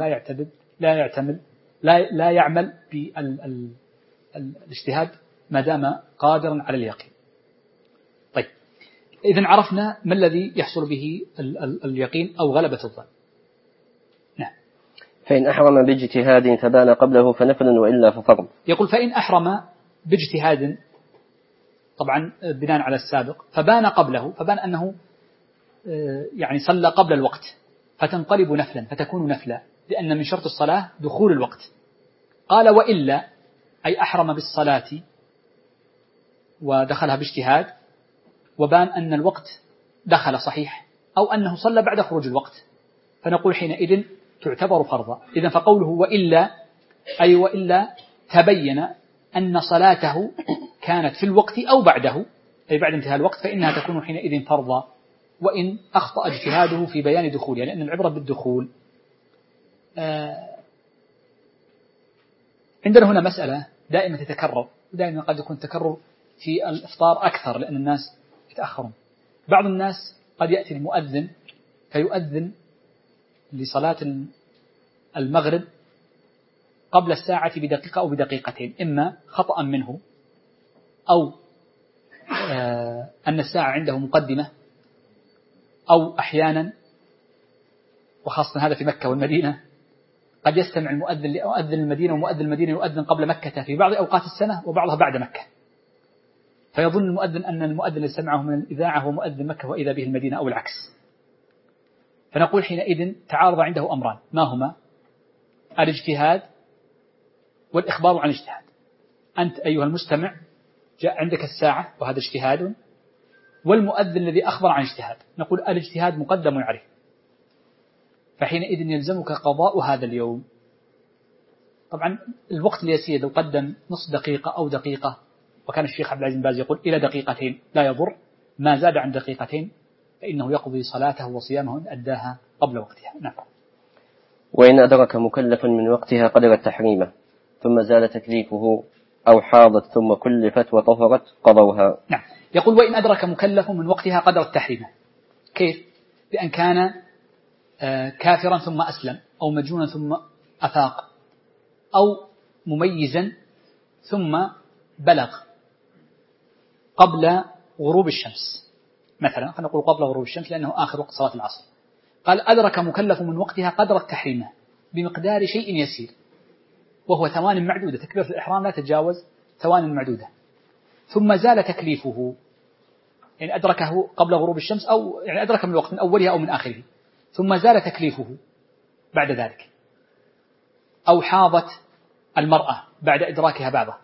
لا يعمل بالاجتهاد ما دام قادرا على اليقين. طيب إذن عرفنا ما الذي يحصل به اليقين أو غلبة الظن. نعم. فإن أحرم باجتهاد فبان قبله فنفل، وإلا ففرض. يقول: فإن أحرم باجتهاد، طبعا بناء على السابق، فبان قبله، فبان أنه يعني صلى قبل الوقت، فتنقلب نفلا، فتكون نفلا، لأن من شرط الصلاة دخول الوقت. قال: وإلا، أي أحرم بالصلاة ودخلها باجتهاد، وبان أن الوقت دخل صحيح، أو أنه صلى بعد خروج الوقت، فنقول حينئذ تعتبر فرضا. إذن فقوله وإلا، أي وإلا تبين أن صلاته كانت في الوقت أو بعده، أي بعد انتهاء الوقت، فإنها تكون حينئذ فرضا، وإن أخطأ اجتهاده في بيان دخولها، لأن العبرة بالدخول. عندنا هنا مسألة دائما تتكرر، ودائما قد يكون تكرر في الإفطار أكثر لأن الناس يتأخرون. بعض الناس قد يأتي المؤذن فيؤذن لصلاة المغرب قبل الساعة بدقيقة أو بدقيقتين، إما خطأ منه، أو أن الساعة عنده مقدمة، أو أحيانا، وخاصة هذا في مكة والمدينة، قد يستمع المؤذن لمؤذن المدينة، ومؤذن المدينة يؤذن قبل مكة في بعض أوقات السنة وبعضها بعد مكة، فيظن المؤذن أن المؤذن الذي سمعه من الإذاعة هو مؤذن مكة وإذا به المدينة أو العكس. فنقول حينئذ تعارض عنده أمران، ما هما؟ الاجتهاد والإخبار عن الاجتهاد. أنت أيها المستمع جاء عندك الساعة وهذا اجتهاد، والمؤذن الذي أخبر عن اجتهاد، نقول الاجتهاد مقدم عليه، فحينئذ يلزمك قضاء هذا اليوم. طبعا الوقت اليسير لو قدم نصف دقيقة أو دقيقة، وكان الشيخ عبد العزيز بن باز يقول إلى دقيقتين لا يضر، ما زاد عن دقيقتين فإنه يقضي صلاته وصيامه إن أداها قبل وقتها. نعم. وإن أدرك مكلف من وقتها قدر التحريم ثم زال تكليفه أو حاضت ثم كلفت وطهرت قضوها. نعم. يقول وإن أدرك مكلف من وقتها قدر التحريم. كيف؟ بأن كان كافرا ثم أسلم، أو مجنونا ثم أفاق، أو مميزا ثم بلغ قبل غروب الشمس مثلا، خلينا نقول قبل غروب الشمس لأنه آخر وقت صلاة العصر. قال أدرك مكلف من وقتها قدر التحريم بمقدار شيء يسير، وهو ثوان معدودة، تكبيرة الإحرام لا تتجاوز ثوان معدودة، ثم زال تكليفه، يعني أدركه قبل غروب الشمس، أو يعني أدرك من الوقت من أولها أو من آخره، ثم زال تكليفه بعد ذلك، أو حاضت المرأة بعد إدراكها بعضه،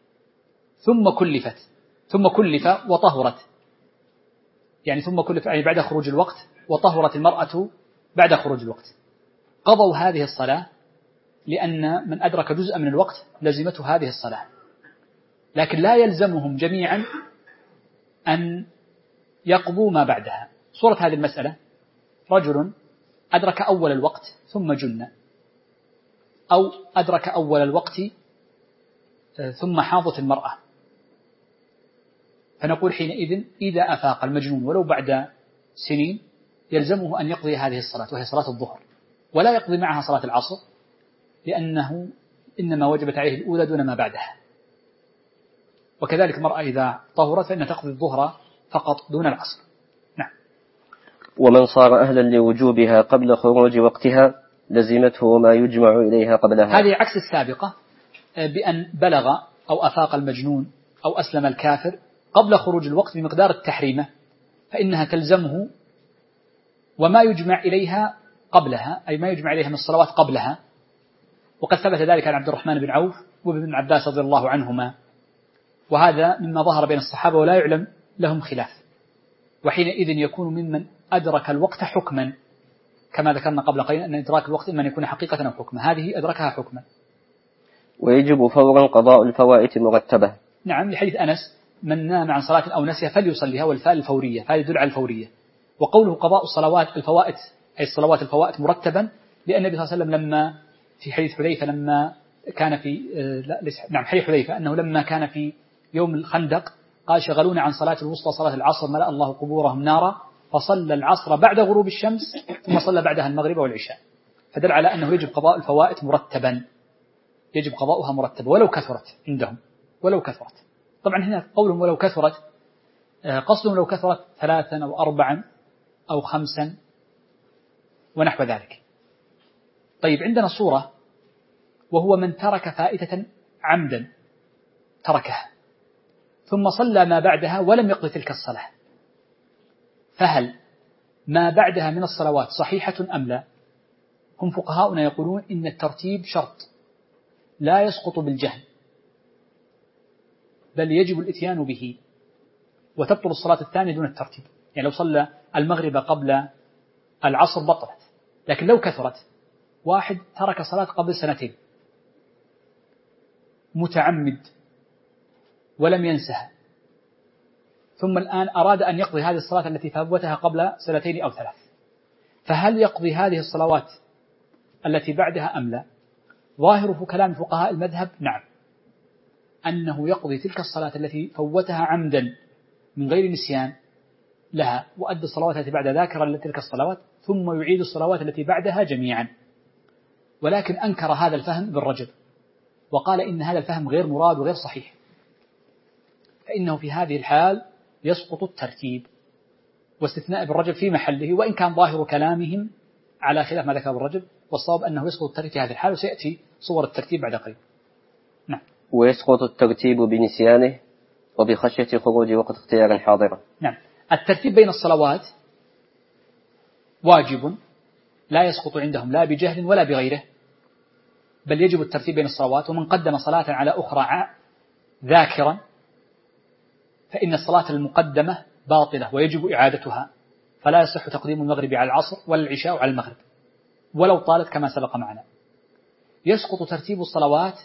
ثم كلف وطهرت، يعني ثم كلف يعني بعد خروج الوقت، وطهرت المرأة بعد خروج الوقت، قضوا هذه الصلاة، لأن من أدرك جزءا من الوقت لزمته هذه الصلاة، لكن لا يلزمهم جميعا أن يقضوا ما بعدها. صورة هذه المسألة: رجل أدرك أول الوقت ثم جن، أو أدرك أول الوقت ثم حاضت المرأة، فنقول حينئذ إذا أفاق المجنون ولو بعد سنين يلزمه أن يقضي هذه الصلاة، وهي صلاة الظهر، ولا يقضي معها صلاة العصر، لأنه إنما وجبت عليه الأولى دون ما بعدها. وكذلك المرأة إذا طهرت فإنها تقضي الظهر فقط دون العصر. نعم. ومن صار أهلا لوجوبها قبل خروج وقتها لزمته ما يجمع إليها قبلها. هذه عكس السابقة بأن بلغ أو أفاق المجنون أو أسلم الكافر قبل خروج الوقت بمقدار التحريمة، فإنها تلزمه وما يجمع إليها قبلها، أي ما يجمع إليها من الصلوات قبلها. وقد ثبت ذلك عن عبد الرحمن بن عوف وابن عباس رضي الله عنهما، وهذا مما ظهر بين الصحابة ولا يعلم لهم خلاف، وحينئذ يكون ممن أدرك الوقت حكما، كما ذكرنا قبل قليل أن إدراك الوقت إما أن يكون حقيقة أو حكما، هذه أدركها حكما. ويجب فورا قضاء الفوائت مرتبة. نعم، لحديث أنس: من نام عن صلاة أو نسيها فليصليها، والفاء الفورية، هذا يدل على الفورية. وقوله قضاء الصلوات الفوائت أي الصلوات الفوائت مرتبا، لأن النبي صلى الله عليه وسلم لما في حديث حذيفة لما كان في حديث حذيفة أنه لما كان في يوم الخندق قال: شغلونا عن صلاة الوسطى صلاة العصر ملأ الله قبورهم نارا، فصلى العصر بعد غروب الشمس ثم صلى بعدها المغرب والعشاء، فدل على أنه يجب قضاء الفوائت مرتبا، يجب قضاؤها مرتبا ولو كثرت عندهم، ولو كثرت. طبعا هنا قولهم ولو كثرت قصدهم لو كثرت 3 أو 4 أو 5 ونحو ذلك. طيب، عندنا صورة وهو من ترك فائتة عمدا، تركها ثم صلى ما بعدها ولم يقضي تلك الصلاة، فهل ما بعدها من الصلوات صحيحة أم لا؟ هم فقهاؤنا يقولون إن الترتيب شرط لا يسقط بالجهل، بل يجب الاتيان به، وتبطل الصلاة الثانية دون الترتيب. يعني لو صلى المغرب قبل العصر بطلت، لكن لو كثرت، واحد ترك صلاة قبل 2 متعمد ولم ينسها، ثم الآن أراد أن يقضي هذه الصلاة التي فوتها قبل 2 أو 3، فهل يقضي هذه الصلوات التي بعدها أم لا؟ ظاهر كلام فقهاء المذهب نعم، أنه يقضي تلك الصلاة التي فوتها عمدا من غير نسيان لها، وأدى الصلوات التي بعد ذاكرا لتلك الصلوات، ثم يعيد الصلوات التي بعدها جميعا. ولكن أنكر هذا الفهم ابن رجب، وقال إن هذا الفهم غير مراد وغير صحيح، فإنه في هذه الحال يسقط الترتيب، واستثناء ابن رجب في محله، وإن كان ظاهر كلامهم على خلاف ما ذكر ابن رجب، والصواب أنه يسقط الترتيب في هذه الحال، وسيأتي صور الترتيب بعد قليل. نعم. ويسقط الترتيب بنسيانه وبخشية خروج وقت اختيار حاضرة. نعم. الترتيب بين الصلوات واجب لا يسقط عندهم لا بجهل ولا بغيره، بل يجب الترتيب بين الصلوات. ومن قدم صلاة على أخرى ذاكرا فإن الصلاة المقدمة باطلة ويجب إعادتها، فلا يصح تقديم المغرب على العصر ولا العشاء على المغرب ولو طالت كما سبق معنا. يسقط ترتيب الصلوات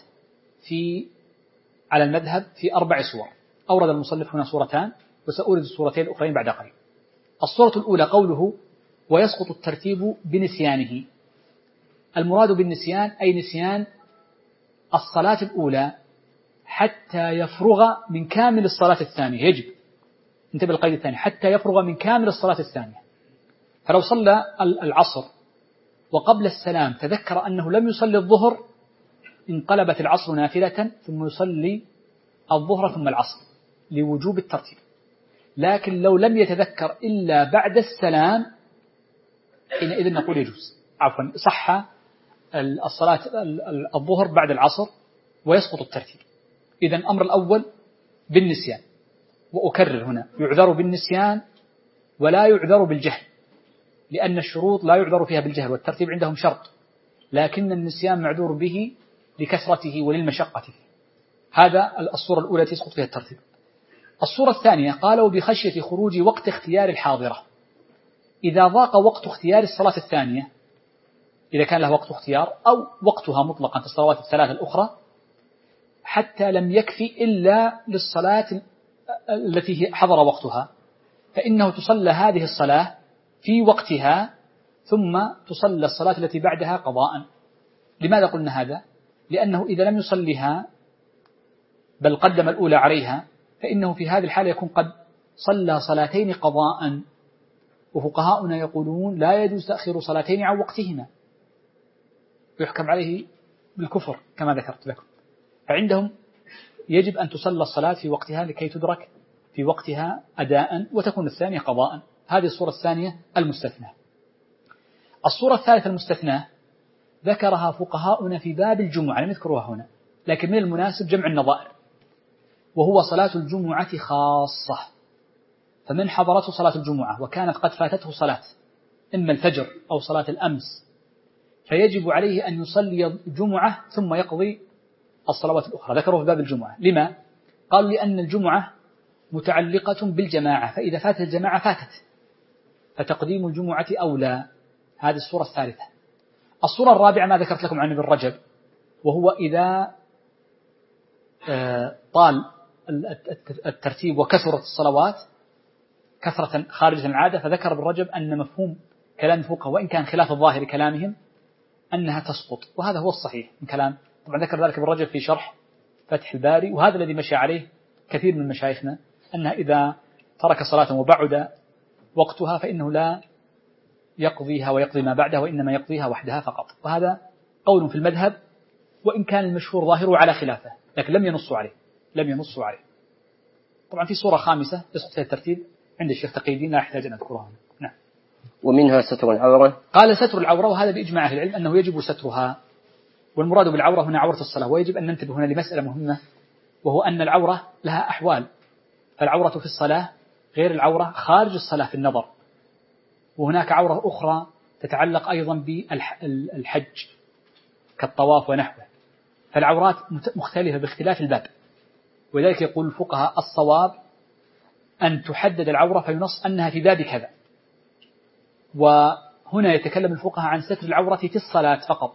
على المذهب في 4 صور، أورد المصنف هنا صورتان، وسأورد الصورتين الأخرين بعد قليل. الصورة الأولى قوله: ويسقط الترتيب بنسيانه، المراد بالنسيان أي نسيان الصلاة الأولى حتى يفرغ من كامل الصلاة الثانية. يجب انتبه القيد الثاني، حتى يفرغ من كامل الصلاة الثانية. فلو صلى العصر وقبل السلام تذكر أنه لم يصلي الظهر، انقلبت العصر نافلة ثم يصلي الظهر ثم العصر لوجوب الترتيب. لكن لو لم يتذكر إلا بعد السلام حينئذ نقول يجوز، عفوا صح الصلاة الظهر بعد العصر ويسقط الترتيب. إذن الأمر الأول بالنسيان، وأكرر هنا يعذر بالنسيان ولا يعذر بالجهل، لأن الشروط لا يعذر فيها بالجهل والترتيب عندهم شرط، لكن النسيان معذور به لكثرته وللمشقة فيه. هذا الصورة الأولى تسقط فيها الترتيب. الصورة الثانية قالوا بخشية خروج وقت اختيار الحاضرة، إذا ضاق وقت اختيار الصلاة الثانية، إذا كان له وقت اختيار أو وقتها مطلقا في الصلوات الثلاث الأخرى، حتى لم يكفي إلا للصلاة التي حضر وقتها، فإنه تصلى هذه الصلاة في وقتها ثم تصلى الصلاة التي بعدها قضاء. لماذا قلنا هذا؟ لأنه إذا لم يصليها بل قدم الأولى عليها فإنه في هذه الحالة يكون قد صلى صلاتين قضاء، وفقهاؤنا يقولون لا يجوز تأخير صلاتين عن وقتهما، يحكم عليه بالكفر كما ذكرت لكم. فعندهم يجب أن تصلى الصلاة في وقتها لكي تدرك في وقتها أداء وتكون الثانية قضاء. هذه الصورة الثانية المستثنى. الصورة الثالثة المستثنى ذكرها فقهاؤنا في باب الجمعة، لم يذكروها هنا، لكن من المناسب جمع النظائر، وهو صلاة الجمعة خاصة. فمن حضرته صلاة الجمعة وكانت قد فاتته صلاة إما الفجر أو صلاة الأمس، فيجب عليه أن يصلي الجمعة ثم يقضي الصلوات الأخرى. ذكروا في باب الجمعة. لما؟ قال لأن الجمعة متعلقة بالجماعة، فإذا فاتت الجماعة فاتت، فتقديم الجمعة أولى. هذه الصورة الثالثة. الصورة الرابعة ما ذكرت لكم عن ابن رجب، وهو إذا طال الترتيب وكثرت الصلوات كثرة خارجة عن العادة، فذكر ابن رجب أن مفهوم كلام الفقهاء وإن كان خلاف الظاهر كلامهم أنها تسقط، وهذا هو الصحيح من كلام. طبعا ذكر ذلك ابن رجب في شرح فتح الباري، وهذا الذي مشى عليه كثير من مشايخنا، أنها إذا ترك صلاة وبعد وقتها فإنه لا يقضيها ويقضي ما بعدها، وإنما يقضيها وحدها فقط. وهذا قول في المذهب، وإن كان المشهور ظاهره على خلافه، لكن لم ينصوا عليه. طبعا في صورة خامسة يسقط فيها الترتيب عند الشيخ تقي الدين، لا يحتاج أن أذكرها. نعم. ومنها ستر العورة. قال ستر العورة، وهذا بإجماع أهل العلم أنه يجب سترها، والمراد بالعورة هنا عورة الصلاة. ويجب أن ننتبه هنا لمسألة مهمة، وهو أن العورة لها أحوال، فالعورة في الصلاة غير العورة خارج الصلاة في النظر، وهناك عورة أخرى تتعلق أيضا بالحج كالطواف ونحوه، فالعورات مختلفة باختلاف الباب. ولذلك يقول الفقهاء الصواب أن تحدد العورة فينص أنها في باب كذا. وهنا يتكلم الفقهاء عن ستر العورة في الصلاة فقط،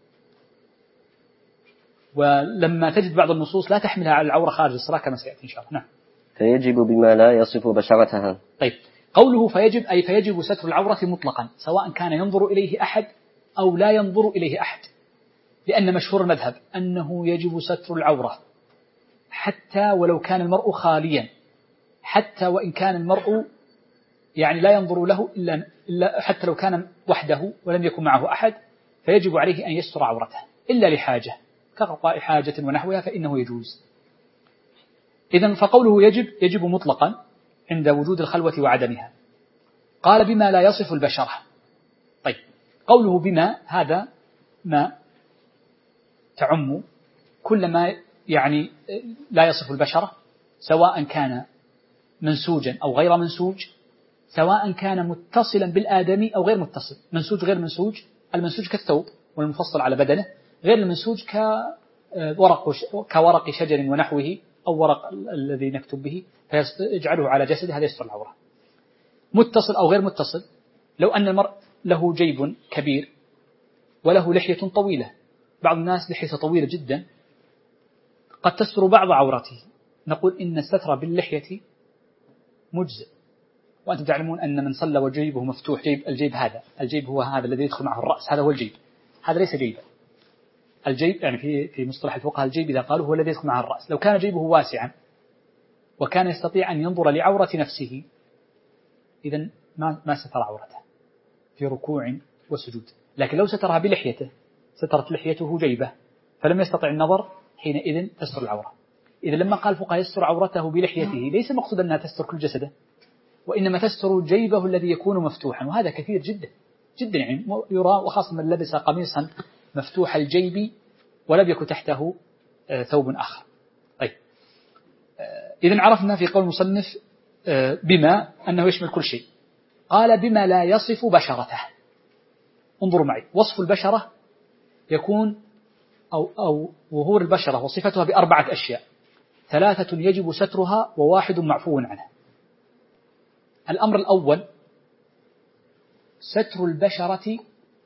ولما تجد بعض النصوص لا تحملها على العورة خارج الصلاة كما سيأتي إن شاء الله. نعم. فيجب بما لا يصف بشرتها. طيب، قوله فيجب أي فيجب ستر العورة مطلقا، سواء كان ينظر إليه أحد أو لا ينظر إليه أحد، لأن مشهور المذهب أنه يجب ستر العورة حتى ولو كان المرء خاليا، حتى وإن كان المرء يعني لا ينظر له إلا حتى لو كان وحده ولم يكن معه أحد، فيجب عليه أن يستر عورته إلا لحاجة كقضاء حاجة ونحوها فإنه يجوز. إذن فقوله يجب مطلقا عند وجود الخلوة وعدمها. قال بما لا يصف البشرة. طيب، قوله بما هذا ما تعم كل ما يعني لا يصف البشرة، سواء كان منسوجا أو غير منسوج، سواء كان متصلا بالآدمي أو غير متصل. منسوج غير منسوج، المنسوج كالثوب والمفصل على بدنه، غير المنسوج كورق شجر ونحوه أو ورق الذي نكتب به فيجعله على جسده، هذا يستر العورة. متصل أو غير متصل، لو أن المرء له جيب كبير وله لحية طويلة، بعض الناس لحية طويلة جدا قد تستر بعض عورته، نقول إن الستر باللحية مجزئ. وأنتم تعلمون أن من صلى وجيبه مفتوح، الجيب هذا الجيب هو هذا الذي يدخل معه الرأس، هذا هو الجيب، هذا ليس جيبا. الجيب يعني في مصطلح الفقهاء الجيب إذا قالوا هو الذي يدخل مع الرأس. لو كان جيبه واسعا وكان يستطيع أن ينظر لعورة نفسه إذن ما ستر عورته في ركوع وسجود. لكن لو سترها بلحيته سترت لحيته جيبه فلم يستطع النظر، حينئذ تستر العورة. إذا لما قال الفقهاء يستر عورته بلحيته ليس مقصود أنها تستر كل جسده، وإنما تستر جيبه الذي يكون مفتوحا، وهذا كثير جدا جدا يعني يرى، وخاصة من لبس قميصا مفتوح الجيب ولم يكن تحته ثوب آخر. طيب إذن عرفنا في قول المصنف بما أنه يشمل كل شيء. قال بما لا يصف بشرته. انظروا معي، وصف البشرة يكون أو ظهور البشرة وصفتها بأربعة أشياء، 3 يجب سترها و1 معفو عنه. الأمر الأول ستر البشرة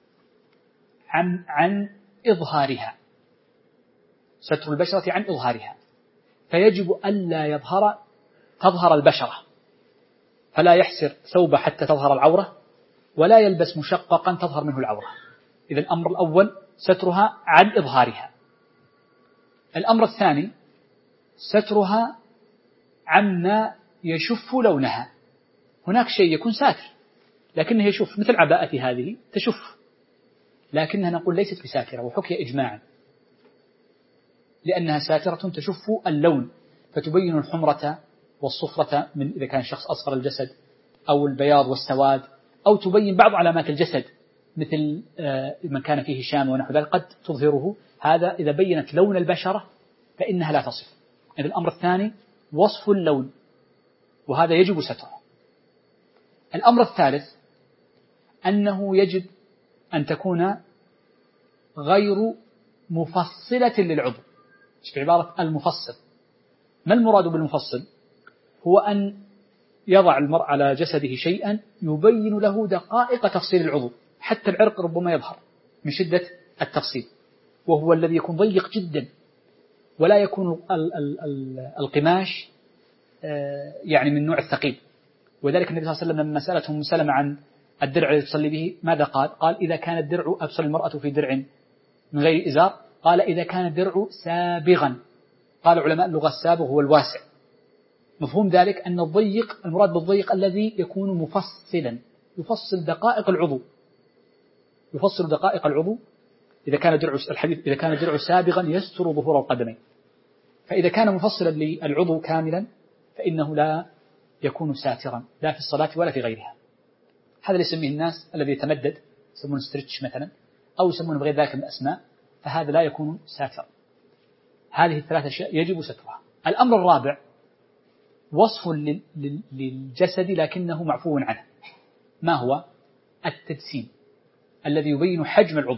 عن إظهارها، ستر البشرة عن إظهارها، فيجب ألا تظهر البشرة، فلا يحسر ثوبه حتى تظهر العورة، ولا يلبس مشققا تظهر منه العورة. إذن الأمر الأول سترها عن إظهارها. الأمر الثاني سترها عما يشف لونها. هناك شيء يكون ساتر لكنه يشف، مثل عباءتي هذه تشف لكنها نقول ليست بساترة، وحكي إجماعا لأنها ساترة تشف اللون فتبين الحمرة والصفرة من إذا كان شخص أصفر الجسد، أو البياض والسواد، أو تبين بعض علامات الجسد مثل من كان فيه شام ونحو ذلك قد تظهره. هذا إذا بينت لون البشرة فإنها لا تصف. إذن الأمر الثاني وصف اللون، وهذا يجب ستره. الأمر الثالث أنه يجب أن تكون غير مفصلة للعضو. في عبارة المفصل، ما المراد بالمفصل؟ هو أن يضع المرء على جسده شيئا يبين له دقائق تفصيل العضو، حتى العرق ربما يظهر من شدة التفصيل، وهو الذي يكون ضيق جدا، ولا يكون القماش يعني من نوع الثقيل. وذلك النبي صلى الله عليه وسلم لما سألته سلمة عن الدرع الذي تصلي به ماذا قال؟ قال إذا كان الدرع أبصر المرأة في درع من غير إزار، قال إذا كان الدرع سابغا. قال علماء اللغة السابغ هو الواسع. مفهوم ذلك أن الضيق المراد بالضيق الذي يكون مفصلا، يفصل دقائق العضو، يفصل دقائق العضو. إذا كان درع الحديث إذا كان الدرع سابغا يستر ظهور القدمين، فإذا كان مفصلا للعضو كاملا فإنه لا يكون ساترا لا في الصلاة ولا في غيرها. هذا اللي يسميه الناس الذي يتمدد، يسمونه ستريتش مثلا، أو يسمونه بغير ذلك من الأسماء، فهذا لا يكون ساترا. هذه الثلاث أشياء يجب سترها. الأمر الرابع وصف للجسد لكنه معفو عنه. ما هو؟ التجسيم الذي يبين حجم العضو.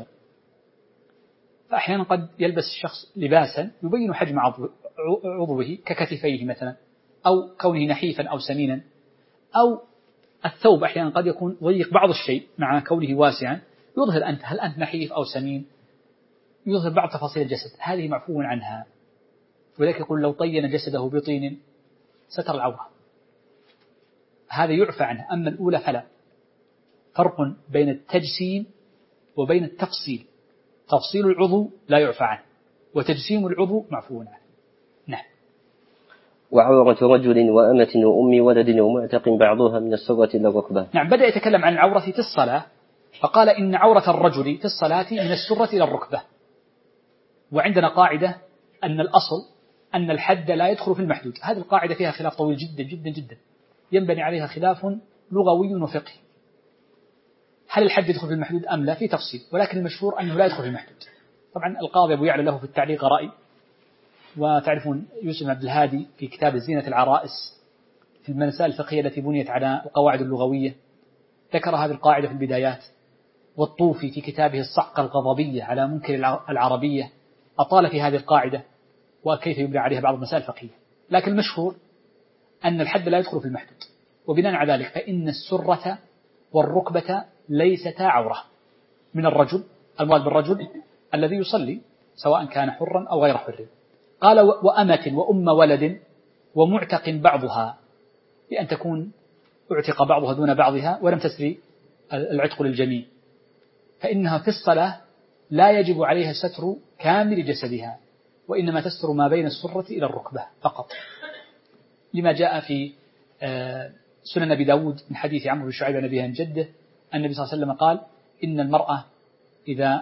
فأحيانا قد يلبس الشخص لباسا يبين حجم عضوه ككتفيه مثلا، أو كونه نحيفا أو سمينا، أو الثوب أحيانا قد يكون ضيق بعض الشيء مع كونه واسعا يظهر هل أنت نحيف أو سمين، يظهر بعض تفاصيل الجسد، هذه معفو عنها. ولذلك يقول لو طين جسده بطين ستر العورة، هذا يعفى عنه. أما الأولى فلا. فرق بين التجسيم وبين التفصيل. تفصيل العضو لا يعفى عنه، وتجسيم العضو معفو عنه. نعم. وعورة رجل وأمة وأم ولد ومعتق بعضها من السرة إلى الركبة. نعم، بدأ يتكلم عن العورة في الصلاة، فقال إن عورة الرجل في الصلاة من السرة إلى الركبة. وعندنا قاعدة أن الأصل أن الحد لا يدخل في المحدود. هذه القاعدة فيها خلاف طويل جدا جدا جدا، ينبني عليها خلاف لغوي وفقهي. هل الحد يدخل في المحدود أم لا؟ في تفصيل، ولكن المشهور أنه لا يدخل في المحدود. طبعا القاضي أبو يعلى له في التعليق رأي، وتعرفون يوسف عبد الهادي في كتاب زينة العرائس في المسائل الفقهية التي بنيت على القواعد اللغوية ذكر هذه القاعدة في البدايات. والطوفي في كتابه الصعقة الغضبية على منكر العربية أطال في هذه القاعدة وكيف يبنى عليها بعض المسائل الفقهية. لكن المشهور أن الحد لا يدخل في المحدود، وبناء على ذلك فإن السرة والركبة ليستا عورة من الرجل. المراد بالرجل الذي يصلي سواء كان حرا أو غير حر. قال وأمة وأم ولد ومعتق بعضها، بأن تكون اعتق بعضها دون بعضها ولم تسري العتق للجميع، فإنها في الصلاة لا يجب عليها ستر كامل جسدها، وإنما تستر ما بين السرة إلى الركبة فقط، لما جاء في سنن أبي داود من حديث عمرو بن شعيب عن أبيه عن جده النبي صلى الله عليه وسلم قال: إن المرأة إذا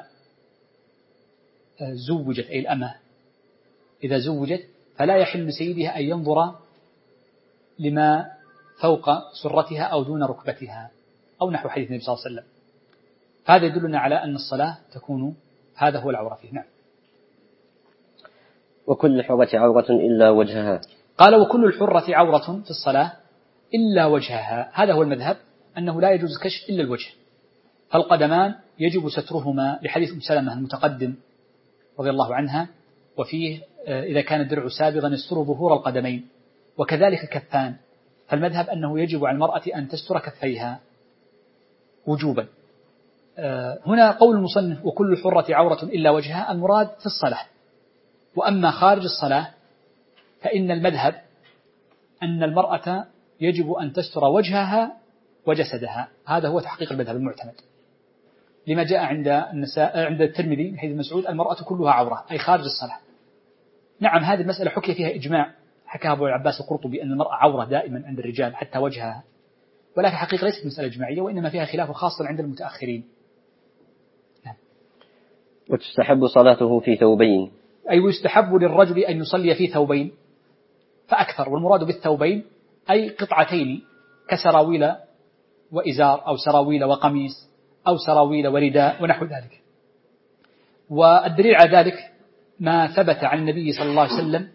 زوجت، أي الأمة إذا زوجت، فلا يحل لسيدها أن ينظر لما فوق سرتها أو دون ركبتها، أو نحو حديث النبي صلى الله عليه وسلم. هذا يدلنا على أن الصلاة تكون، هذا هو العورة فيه. نعم. وكل الحرة عورة إلا وجهها. قال: وكل الحرة عورة في الصلاة إلا وجهها. هذا هو المذهب، أنه لا يجوز كشف إلا الوجه، فالقدمان يجب سترهما لحديث أم سلمة المتقدم رضي الله عنها، وفيه إذا كان الدرع سابغا يستر ظهور القدمين، وكذلك الكفان، فالمذهب أنه يجب على المرأة أن تستر كفيها وجوبا. هنا قول المصنف: وكل حرة عورة إلا وجهها، المراد في الصلاة. وأما خارج الصلاة فإن المذهب أن المرأة يجب أن تستر وجهها وجسدها، هذا هو تحقيق المذهب المعتمد، لما جاء عند الترمذي من حديث مسعود: المرأة كلها عورة، أي خارج الصلاة. نعم، هذه المسألة حكي فيها إجماع، حكاها أبو العباس القرطبي أن المرأة عورة دائما عند الرجال حتى وجهها، ولكن حقيقة ليست مسألة إجماعية، وإنما فيها خلاف خاصة عند المتأخرين. نعم. وتستحب صلاته في ثوبين، أي ويستحب للرجل أن يصلي في ثوبين فأكثر، والمراد بالثوبين أي قطعتين كسراويل وإزار، أو سراويل وقميص، أو سراويل ورداء ونحو ذلك. والدليل على ذلك ما ثبت عن النبي صلى الله عليه وسلم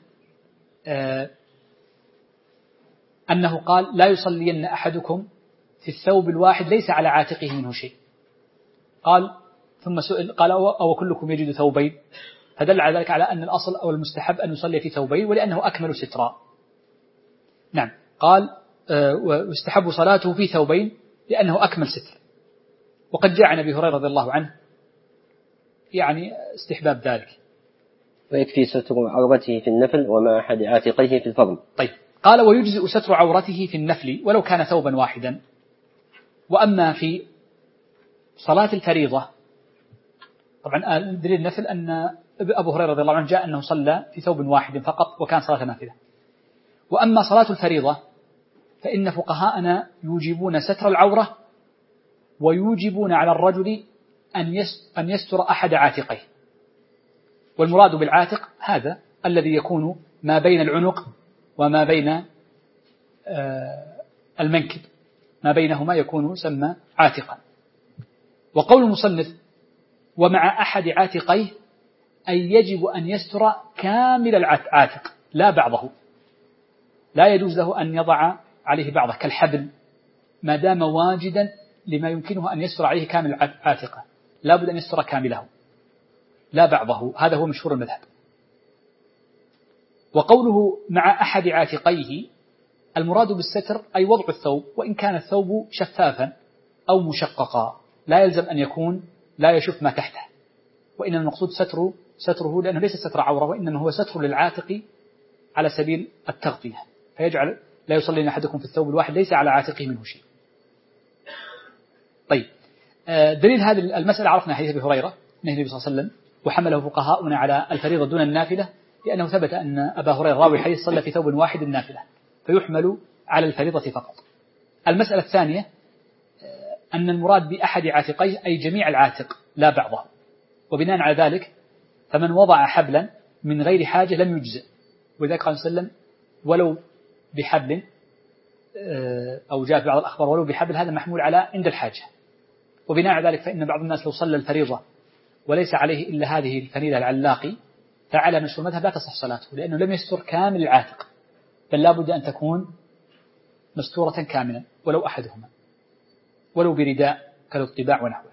أنه قال: لا يصلين أحدكم في الثوب الواحد ليس على عاتقه منه شيء. قال ثم سئل قال: أو كلكم يجد ثوبين؟ فدل على ذلك على أن الأصل أو المستحب أن يصلي في ثوبين، ولأنه أكمل سترا. نعم. قال: واستحب صلاته في ثوبين لأنه أكمل ستر. وقد جاء عن أبي هريرة رضي الله عنه يعني استحباب ذلك. ويكفي ستر عورته في النفل ومع أحد عاتقيه في الفرض. طيب. قال: ويجزئ ستر عورته في النفل ولو كان ثوبا واحدا. وأما في صلاة الفريضة، طبعا دليل النفل أن أبو هريرة رضي الله عنه جاء أنه صلى في ثوب واحد فقط وكان صلاة نافلة. وأما صلاة الفريضة فإن فقهاءنا يوجبون ستر العورة، ويوجبون على الرجل أن يستر أحد عاتقيه. والمراد بالعاتق هذا الذي يكون ما بين العنق وما بين المنكب، ما بينهما يكون يسمى عاتقا. وقول المصنف: ومع أحد عاتقيه، أي يجب أن يستر كامل العاتق لا بعضه، لا يجوز له أن يضع عليه بعضه كالحبل ما دام واجدا لما يمكنه أن يستر عليه كامل عاتقه، لا بد أن يستر كامله لا بعضه، هذا هو مشهور المذهب. وقوله مع أحد عاتقيه، المراد بالستر أي وضع الثوب، وإن كان الثوب شفافا أو مشققا لا يلزم أن يكون لا يشف ما تحته، وإنما المقصود ستره لأنه ليس ستر عورة، وإنما هو ستر للعاتق على سبيل التغطية، فيجعل لا يصلي أحدكم في الثوب الواحد ليس على عاتقه منه شيء. طيب، دليل هذه المسألة عرفنا حديث أبي هريرة نهي النبي صلى الله عليه وسلم، وحمله فقهاؤنا على الفريضة دون النافلة، لأنه ثبت أن أبا هريرة راوي الحديث صلى في ثوب واحد النافلة، فيحمل على الفريضة فقط. المسألة الثانية أن المراد بأحد عاتقيه أي جميع العاتق لا بعضه، وبناء على ذلك فمن وضع حبلا من غير حاجة لم يجزئ، وذلك قال صلى الله عليه وسلم: ولو بحبل، أو جاء في بعض الأخبار ولو بحبل، هذا محمول على عند الحاجة. وبناء على ذلك فإن بعض الناس لو صلى الفريضة وليس عليه إلا هذه الفريضة العلاقي، فعلى مشهور المذهب لا تصح صلاته، لأنه لم يستر كامل العاتق، بل لا بد أن تكون مستورة كاملا ولو أحدهما، ولو برداء كالاطباع ونحوه.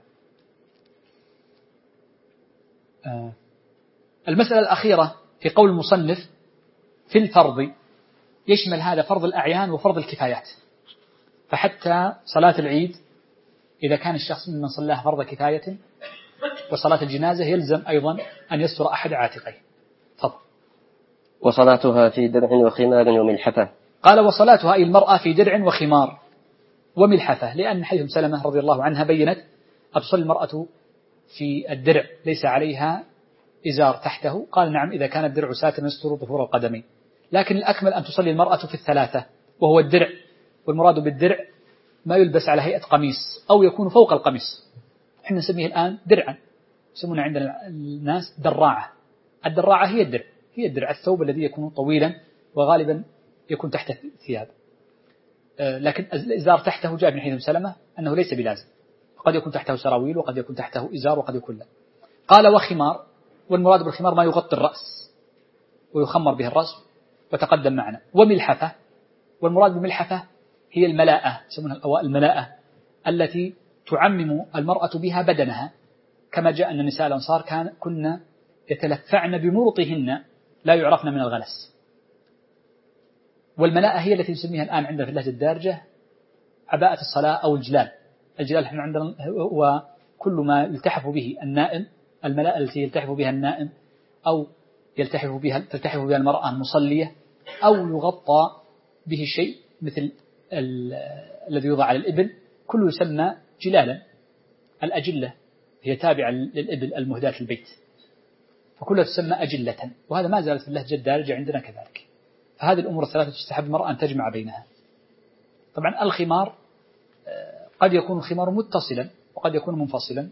المسألة الأخيرة في قول المصنف في الفرض، يشمل هذا فرض الأعيان وفرض الكفايات، فحتى صلاة العيد إذا كان الشخص ممن صلاها فرض كفاية، وصلاة الجنازة يلزم أيضا أن يستر أحد عاتقيه. تفضل. وصلاتها في درع وخمار وملحفة. قال: وصلاتها أي المرأة في درع وخمار وملحفة، لأن حديث سلمة رضي الله عنها بينت: أتصلي المرأة في الدرع ليس عليها إزار تحته؟ قال نعم إذا كان الدرع ساترا يستر ظهور القدمين، لكن الأكمل أن تصلي المرأة في الثلاثة، وهو الدرع، والمراد بالدرع ما يلبس على هيئة قميص أو يكون فوق القميص، احنا نسميه الآن درعا، يسمون عندنا الناس دراعة. الدراعة هي الدرع، هي الدرع الثوب الذي يكون طويلا وغالبا يكون تحت الثياب، لكن الإزار تحته جاء من حديث سلمة أنه ليس بلازم، قد يكون تحته سراويل وقد يكون تحته إزار وقد يكون لا. قال وخمار، والمراد بالخمار ما يغطي الرأس ويخمر به الرأس وتقدم معنا. وملحفة، والمراد بالملحفة هي الملاءة، يسمونها الملاءة التي تعمم المرأة بها بدنها، كما جاء أن النساء الأنصار كنا يتلفعن بمرطهن لا يعرفن من الغلس. والملاءة هي التي نسميها الآن عندنا في اللهجة الدارجة عباءة الصلاة أو الجلال. الجلال احنا عندنا هو كل ما يلتحف به النائم، الملاءة التي يلتحف بها النائم أو تلتحف بها المرأة المصلية، أو يغطى به شيء مثل الذي يوضع على الإبل، كله يسمى جلالا. الأجلة هي تابعة للإبل المهداة في البيت، فكلها تسمى أجلة، وهذا ما زالت في اللهجة الدارجة عندنا كذلك. فهذه الأمور الثلاثة تستحب المرأة أن تجمع بينها. طبعا الخمار قد يكون الخمار متصلا وقد يكون منفصلا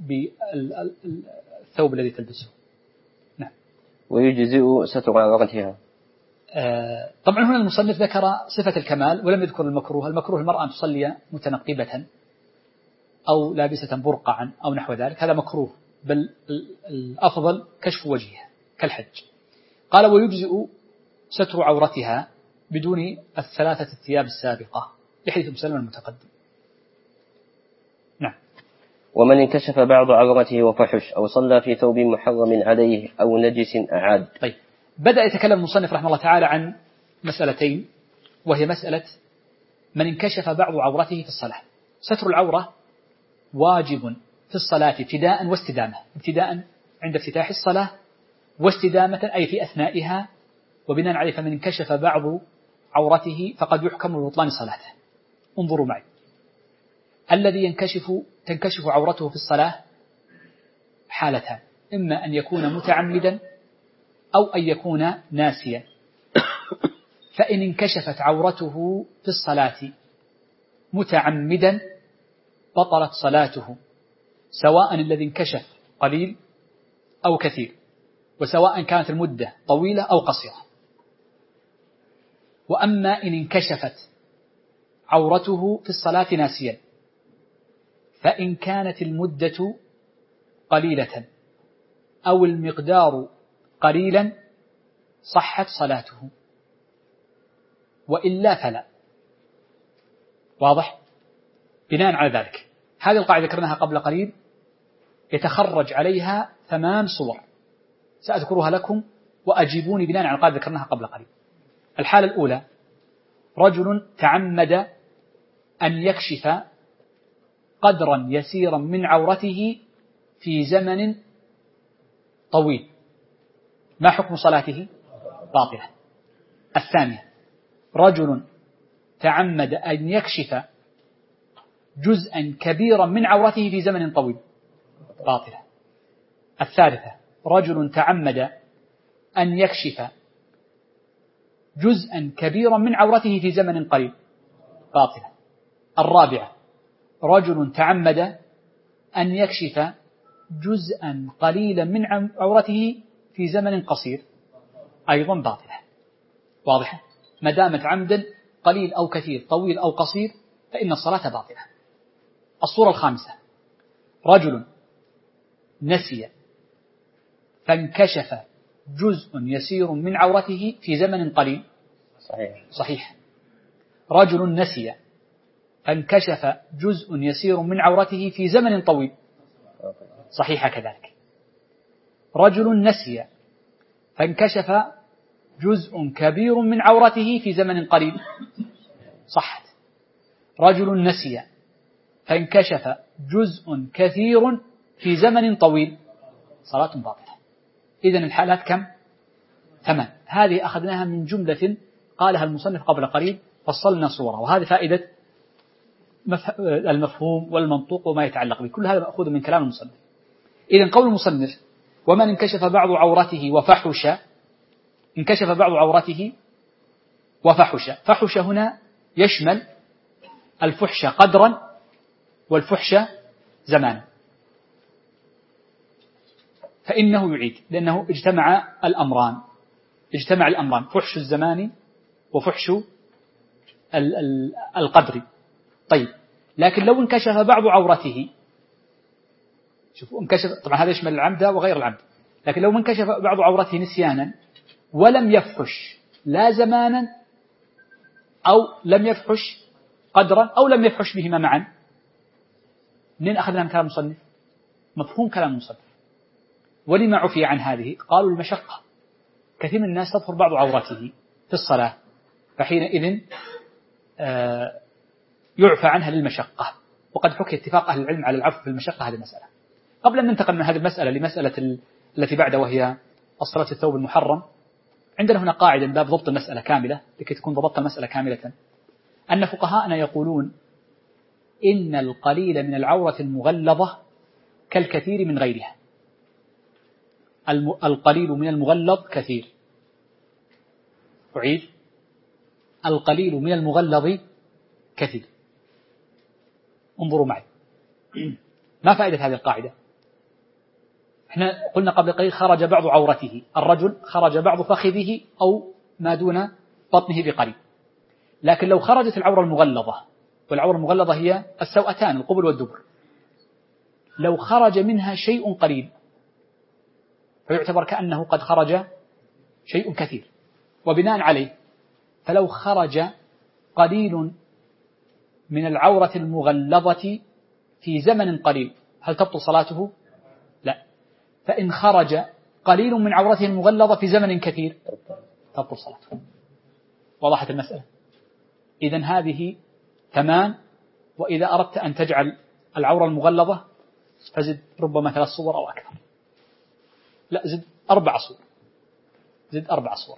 بالثوب الذي تلبسه. نعم. ويجزئ ستر عورتها. طبعا هنا المصنف ذكر صفة الكمال ولم يذكر المكروه. المكروه المرأة أن تصلي متنقبة أو لابسة برقعا أو نحو ذلك، هذا مكروه، بل الأفضل كشف وجهها كالحج. قال ويجزئ ستر عورتها بدون الثلاثة الثياب السابقة لحديث أم سلمة المتقدم. نعم. ومن انكشف بعض عورته وفحش أو صلى في ثوب محرم عليه أو نجس أعاد. طيب، بدأ يتكلم المصنف رحمه الله تعالى عن مسألتين، وهي مسألة من انكشف بعض عورته في الصلاة. ستر العورة واجب في الصلاة ابتداء واستدامة، ابتداء عند افتتاح الصلاة، واستدامة أي في أثنائها، وبناء عليه فمن انكشف بعض عورته فقد يحكم ببطلان صلاته. انظروا معي، الذي تنكشف عورته في الصلاة حالتان، إما أن يكون متعمدا أو أن يكون ناسيا. فإن انكشفت عورته في الصلاة متعمدا بطلت صلاته، سواء الذي انكشف قليل أو كثير، وسواء كانت المدة طويلة أو قصيرة. وأما إن انكشفت عورته في الصلاة ناسيا، فإن كانت المدة قليلة أو المقدار قليلا صحت صلاته، وإلا فلا. واضح؟ بناء على ذلك هذه القاعدة ذكرناها قبل قليل، يتخرج عليها 8 صور سأذكرها لكم وأجيبوني بناء على القاعدة ذكرناها قبل قليل. الحالة الأولى: رجل تعمد أن يكشف قدرا يسيرا من عورته في زمن طويل، ما حكم صلاته؟ باطلة. الثانية: رجل تعمد أن يكشف جزءا كبيرا من عورته في زمن طويل، باطلة. الثالثة: رجل تعمد أن يكشف جزءا كبيرا من عورته في زمن قليل، باطلة. الرابعة: رجل تعمد أن يكشف جزءا قليلا من عورته في زمن قصير، أيضا باطلة. واضحة؟ ما دامت عمدا قليل أو كثير، طويل أو قصير، فإن الصلاة باطلة. الصورة الخامسة: رجل نسي فانكشف جزء يسير من عورته في زمن قليل، صحيح. رجل نسي فانكشف جزء يسير من عورته في زمن طويل، صحيح كذلك. رجل نسي فانكشف جزء كبير من عورته في زمن قليل، صحت. رجل نسي فانكشف جزء كثير في زمن طويل، صلاة باطلة. إذن الحالات كم؟ 8. هذه أخذناها من جملة قالها المصنف قبل قليل، فصلنا صورة، وهذه فائدة المفهوم والمنطوق وما يتعلق به، كل هذا مأخوذ من كلام المصنف. إذن قول المصنف ومن انكشف بعض عورته وفحش، انكشف بعض عورته وفحش، فحش هنا يشمل الفحش قدرا والفحش زمانا، فإنه يعيد، لأنه اجتمع الأمران، فحش الزمان وفحش القدر. طيب، لكن لو انكشف بعض عورته، شوفوا انكشف، طبعا هذا يشمل العمد وغير العمد، لكن لو انكشف بعض عورته نسيانا ولم يفحش لا زمانا أو لم يفحش قدرا أو لم يفحش بهما معا، منين أخذنا من كلام المصنف؟ مفهوم كلام المصنف. ولما عفي عن هذه؟ قالوا المشقة، كثير من الناس تظهر بعض عورته في الصلاة، فحينئذ يعفى عنها للمشقة. وقد حكي اتفاق أهل العلم على العفو في المشقة هذه المسألة. قبل أن ننتقل من هذه المسألة لمسألة التي بعد وهي الصلاة في الثوب المحرم، عندنا هنا قاعدة من باب ضبط المسألة كاملة، لكي تكون ضبطت المسألة كاملة، أن فقهاءنا يقولون إن القليل من العورة المغلظة كالكثير من غيرها. القليل من المغلظ كثير. أعيد، القليل من المغلظ كثير. انظروا معي، ما فائدة هذه القاعدة؟ احنا قلنا قبل قليل خرج بعض عورته، الرجل خرج بعض فخذه أو ما دون بطنه بقليل، لكن لو خرجت العورة المغلظة، والعورة المغلظة هي السوأتان القبل والدبر، لو خرج منها شيء قليل فيعتبر كأنه قد خرج شيء كثير. وبناء عليه فلو خرج قليل من العورة المغلظة في زمن قليل هل تبطل صلاته؟ لا. فإن خرج قليل من عورته المغلظة في زمن كثير تبطل صلاته. وضحت المسألة؟ إذن هذه تمام. وإذا أردت أن تجعل العورة المغلظة فزد ربما 3 صور أو أكثر، لا زد 4 صور، زد 4 صور.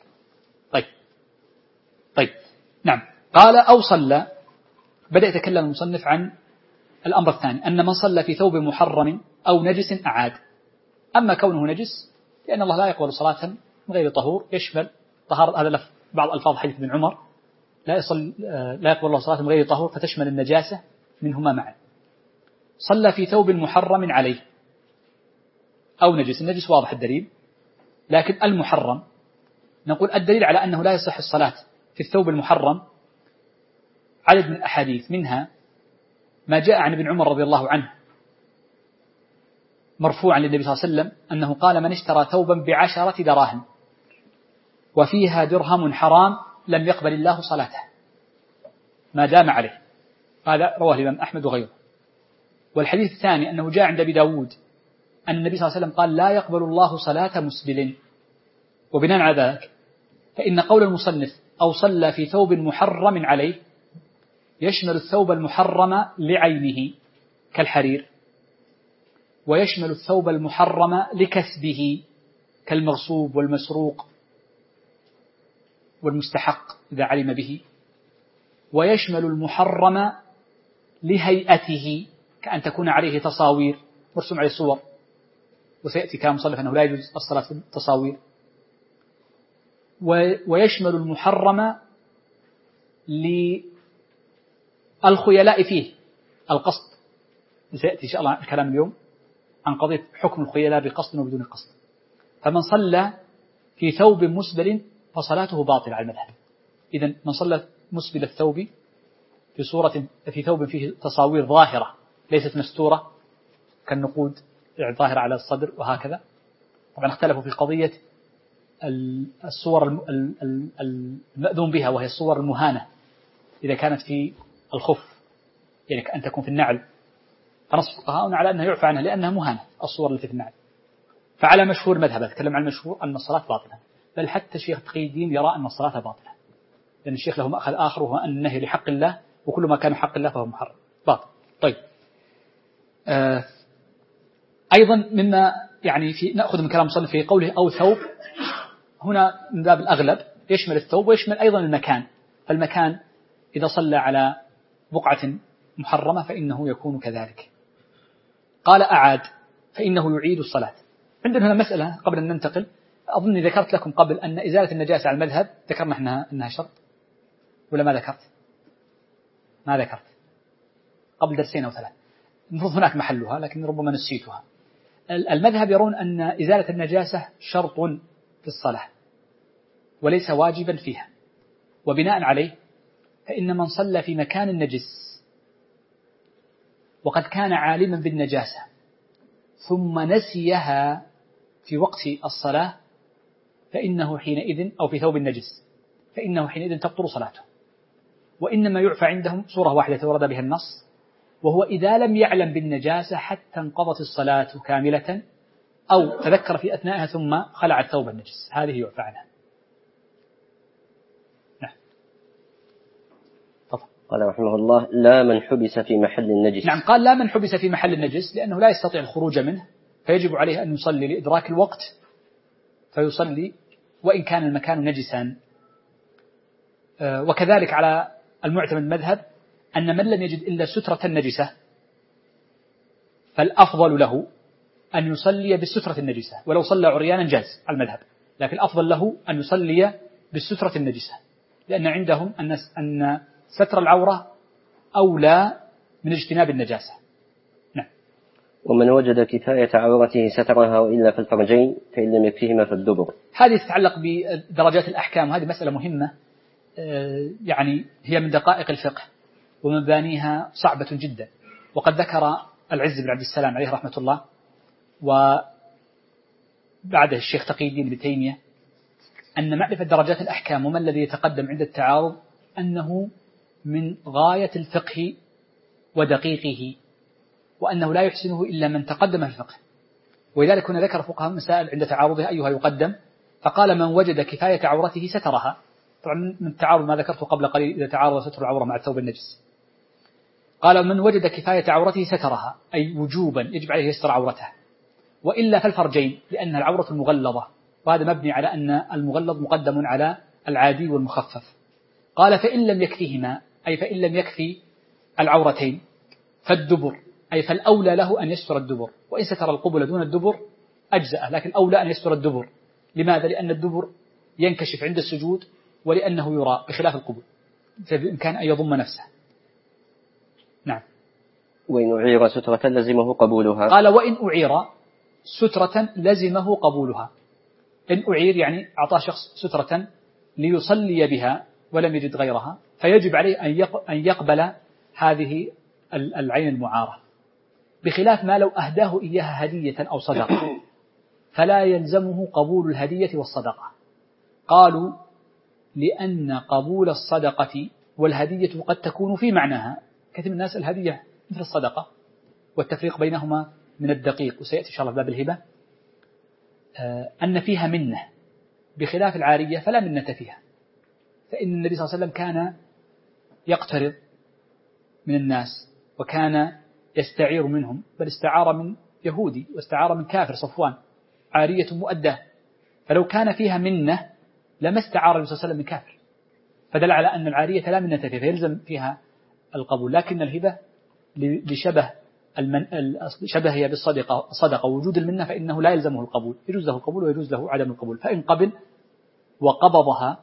طيب نعم. قال أو صلى، بدأ يتكلم المصنف عن الأمر الثاني، أن من صلى في ثوب محرم أو نجس أعاد. أما كونه نجس لأن الله لا يقبل صلاة من غير طهور، يشمل طهارة، هذا بعض ألفاظ حديث ابن عمر، لا يقبل الله صلاة من غير طهور، فتشمل النجاسة منهما معا. صلى في ثوب محرم عليه أو نجس، النجس واضح الدليل، لكن المحرم نقول الدليل على أنه لا يصح الصلاة في الثوب المحرم عدد من الأحاديث، منها ما جاء عن ابن عمر رضي الله عنه مرفوعا للنبي صلى الله عليه وسلم أنه قال من اشترى ثوبا ب10 دراهم وفيها درهم حرام لم يقبل الله صلاته ما دام عليه. هذا رواه الإمام أحمد وغيره. والحديث الثاني أنه جاء عند أبي داود أن النبي صلى الله عليه وسلم قال لا يقبل الله صلاة مسبل. وبناء على ذلك فإن قول المصنف أو صلى في ثوب محرم عليه يشمل الثوب المحرم لعينه كالحرير، ويشمل الثوب المحرم لكسبه كالمغصوب والمسروق والمستحق إذا علم به، ويشمل المحرم لهيئته كأن تكون عليه تصاوير مرسوم عليه صور، وسيأتي كلام مصنف أنه لا يجوز الصلاة في التصاوير. ويشمل المحرم للخيلاء فيه القصد، سيأتي إن شاء الله الكلام اليوم عن قضية حكم الخيلاء بقصد وبدون قصد. فمن صلى في ثوب مسبل فصلاته باطلة على المذهب. إذن من صلى مسبل الثوب في ثوب فيه تصاوير ظاهرة ليست مستورة كالنقود ظاهرة على الصدر وهكذا. طبعا اختلفوا في قضية الصور المأذون بها، وهي الصور المهانة إذا كانت في الخف، يعني كأن تكون في النعل، فنص فقهاؤنا على أنها يعفى عنها لأنها مهانة الصور التي في النعل. فعلى مشهور مذهب، أتكلم عن المشهور أن الصلاة باطلة، بل حتى الشيخ تقي الدين يرى أن الصلاة باطلة، لأن الشيخ له مأخذ آخر وهو أن النهي لحق الله، وكل ما كان حق الله فهو محرم باطل. طيب أيضا مما يعني نأخذ من كلام مصنف في قوله أو ثوب، هنا من باب الأغلب يشمل الثوب ويشمل أيضا المكان. فالمكان إذا صلى على بقعة محرمة فإنه يكون كذلك. قال أعاد، فإنه يعيد الصلاة. عندنا هنا مسألة قبل أن ننتقل، أظني ذكرت لكم قبل أن إزالة النجاسة على المذهب ذكرنا أنها شرط، ولا ما ذكرت؟ ما ذكرت قبل درسين أو ثلاث، المفروض هناك محلها لكن ربما نسيتها. المذهب يرون أن إزالة النجاسة شرط في الصلاة وليس واجبا فيها، وبناء عليه فإن من صلى في مكان نجس وقد كان عالما بالنجاسة ثم نسيها في وقت الصلاة فإنه حينئذ، أو في ثوب النجس، فإنه حينئذ تبطل صلاته. وإنما يعفى عندهم صورة واحدة ورد بها النص، وهو إذا لم يعلم بالنجاسة حتى انقضت الصلاة كاملة أو تذكر في أثنائها ثم خلع الثوب النجس، هذه يعفى عنها. نعم. طبعا. قال رحمه الله: لا من حبس في محل النجس. نعم، قال لا من حبس في محل النجس لأنه لا يستطيع الخروج منه، فيجب عليه أن يصلي لإدراك الوقت فيصلي وإن كان المكان نجسا. وكذلك على المعتمد المذهب أن من لم يجد إلا سترة نجسة فالأفضل له أن يصلي بالسترة النجسة، ولو صلى عريانا جاز على المذهب، لكن الأفضل له أن يصلي بالسترة النجسة، لأن عندهم أن ستر العورة أولى من اجتناب النجاسة. نعم. ومن وجد كفاية عورته سترها وإلا في الفرجين فإن لم يكفيهما فالدبر. هذه تتعلق بدرجات الأحكام، وهذه مسألة مهمة، يعني هي من دقائق الفقه ومبانيها صعبة جدا. وقد ذكر العز بن عبد السلام عليه رحمة الله وبعده الشيخ تقي الدين ابن تيمية أن معرفة درجات الأحكام وما الذي يتقدم عند التعارض أنه من غاية الفقه ودقيقه، وأنه لا يحسنه إلا من تقدم في الفقه. ولذلك هنا ذكر فقهاء مسائل عند تعارضها أيها يقدم، فقال من وجد كفاية عورته سترها. طبعا من التعارض ما ذكرته قبل قليل إذا تعارض ستر العورة مع الثوب النجس. قال من وجد كفاية عورته سترها، أي وجوبا يجب عليه يستر عورته، وإلا فالفرجين لأن العورة المغلظة، وهذا مبني على أن المغلظ مقدم على العادي والمخفف. قال فإن لم يكفيهما، أي فإن لم يكفي العورتين فالدبر، أي فالأولى له أن يستر الدبر، وإن ستر القبل دون الدبر أجزأ، لكن الأولى أن يستر الدبر. لماذا؟ لأن الدبر ينكشف عند السجود ولأنه يرى بخلاف القبل، فبإمكان أن يضم نفسه. نعم. وإن أعير سترة لزمه قبولها. قال وإن أعير سترة لزمه قبولها. إن أعير يعني أعطاه شخص سترة ليصلي بها ولم يجد غيرها، فيجب عليه أن يقبل هذه العين المعارة، بخلاف ما لو أهداه إياها هدية أو صدقة فلا يلزمه قبول الهدية والصدقة. قالوا لأن قبول الصدقة والهدية قد تكون في معناها، كثير من الناس الهدية مثل الصدقة، والتفريق بينهما من الدقيق، وسيأتي إن شاء الله باب الهبة أن فيها منة، بخلاف العارية فلا منة فيها. فإن النبي صلى الله عليه وسلم كان يقترض من الناس وكان يستعير منهم، بل استعار من يهودي واستعار من كافر صفوان عارية مؤدة، فلو كان فيها منة لما استعار النبي صلى الله عليه وسلم من كافر، فدل على أن العارية لا منة فيها فيلزم فيها القبول. لكن الهبة لشبه شبهها بالصدقة ووجود المنة فإنه لا يلزمه القبول، يجوز له القبول ويجوز له عدم القبول. فإن قبل وقبضها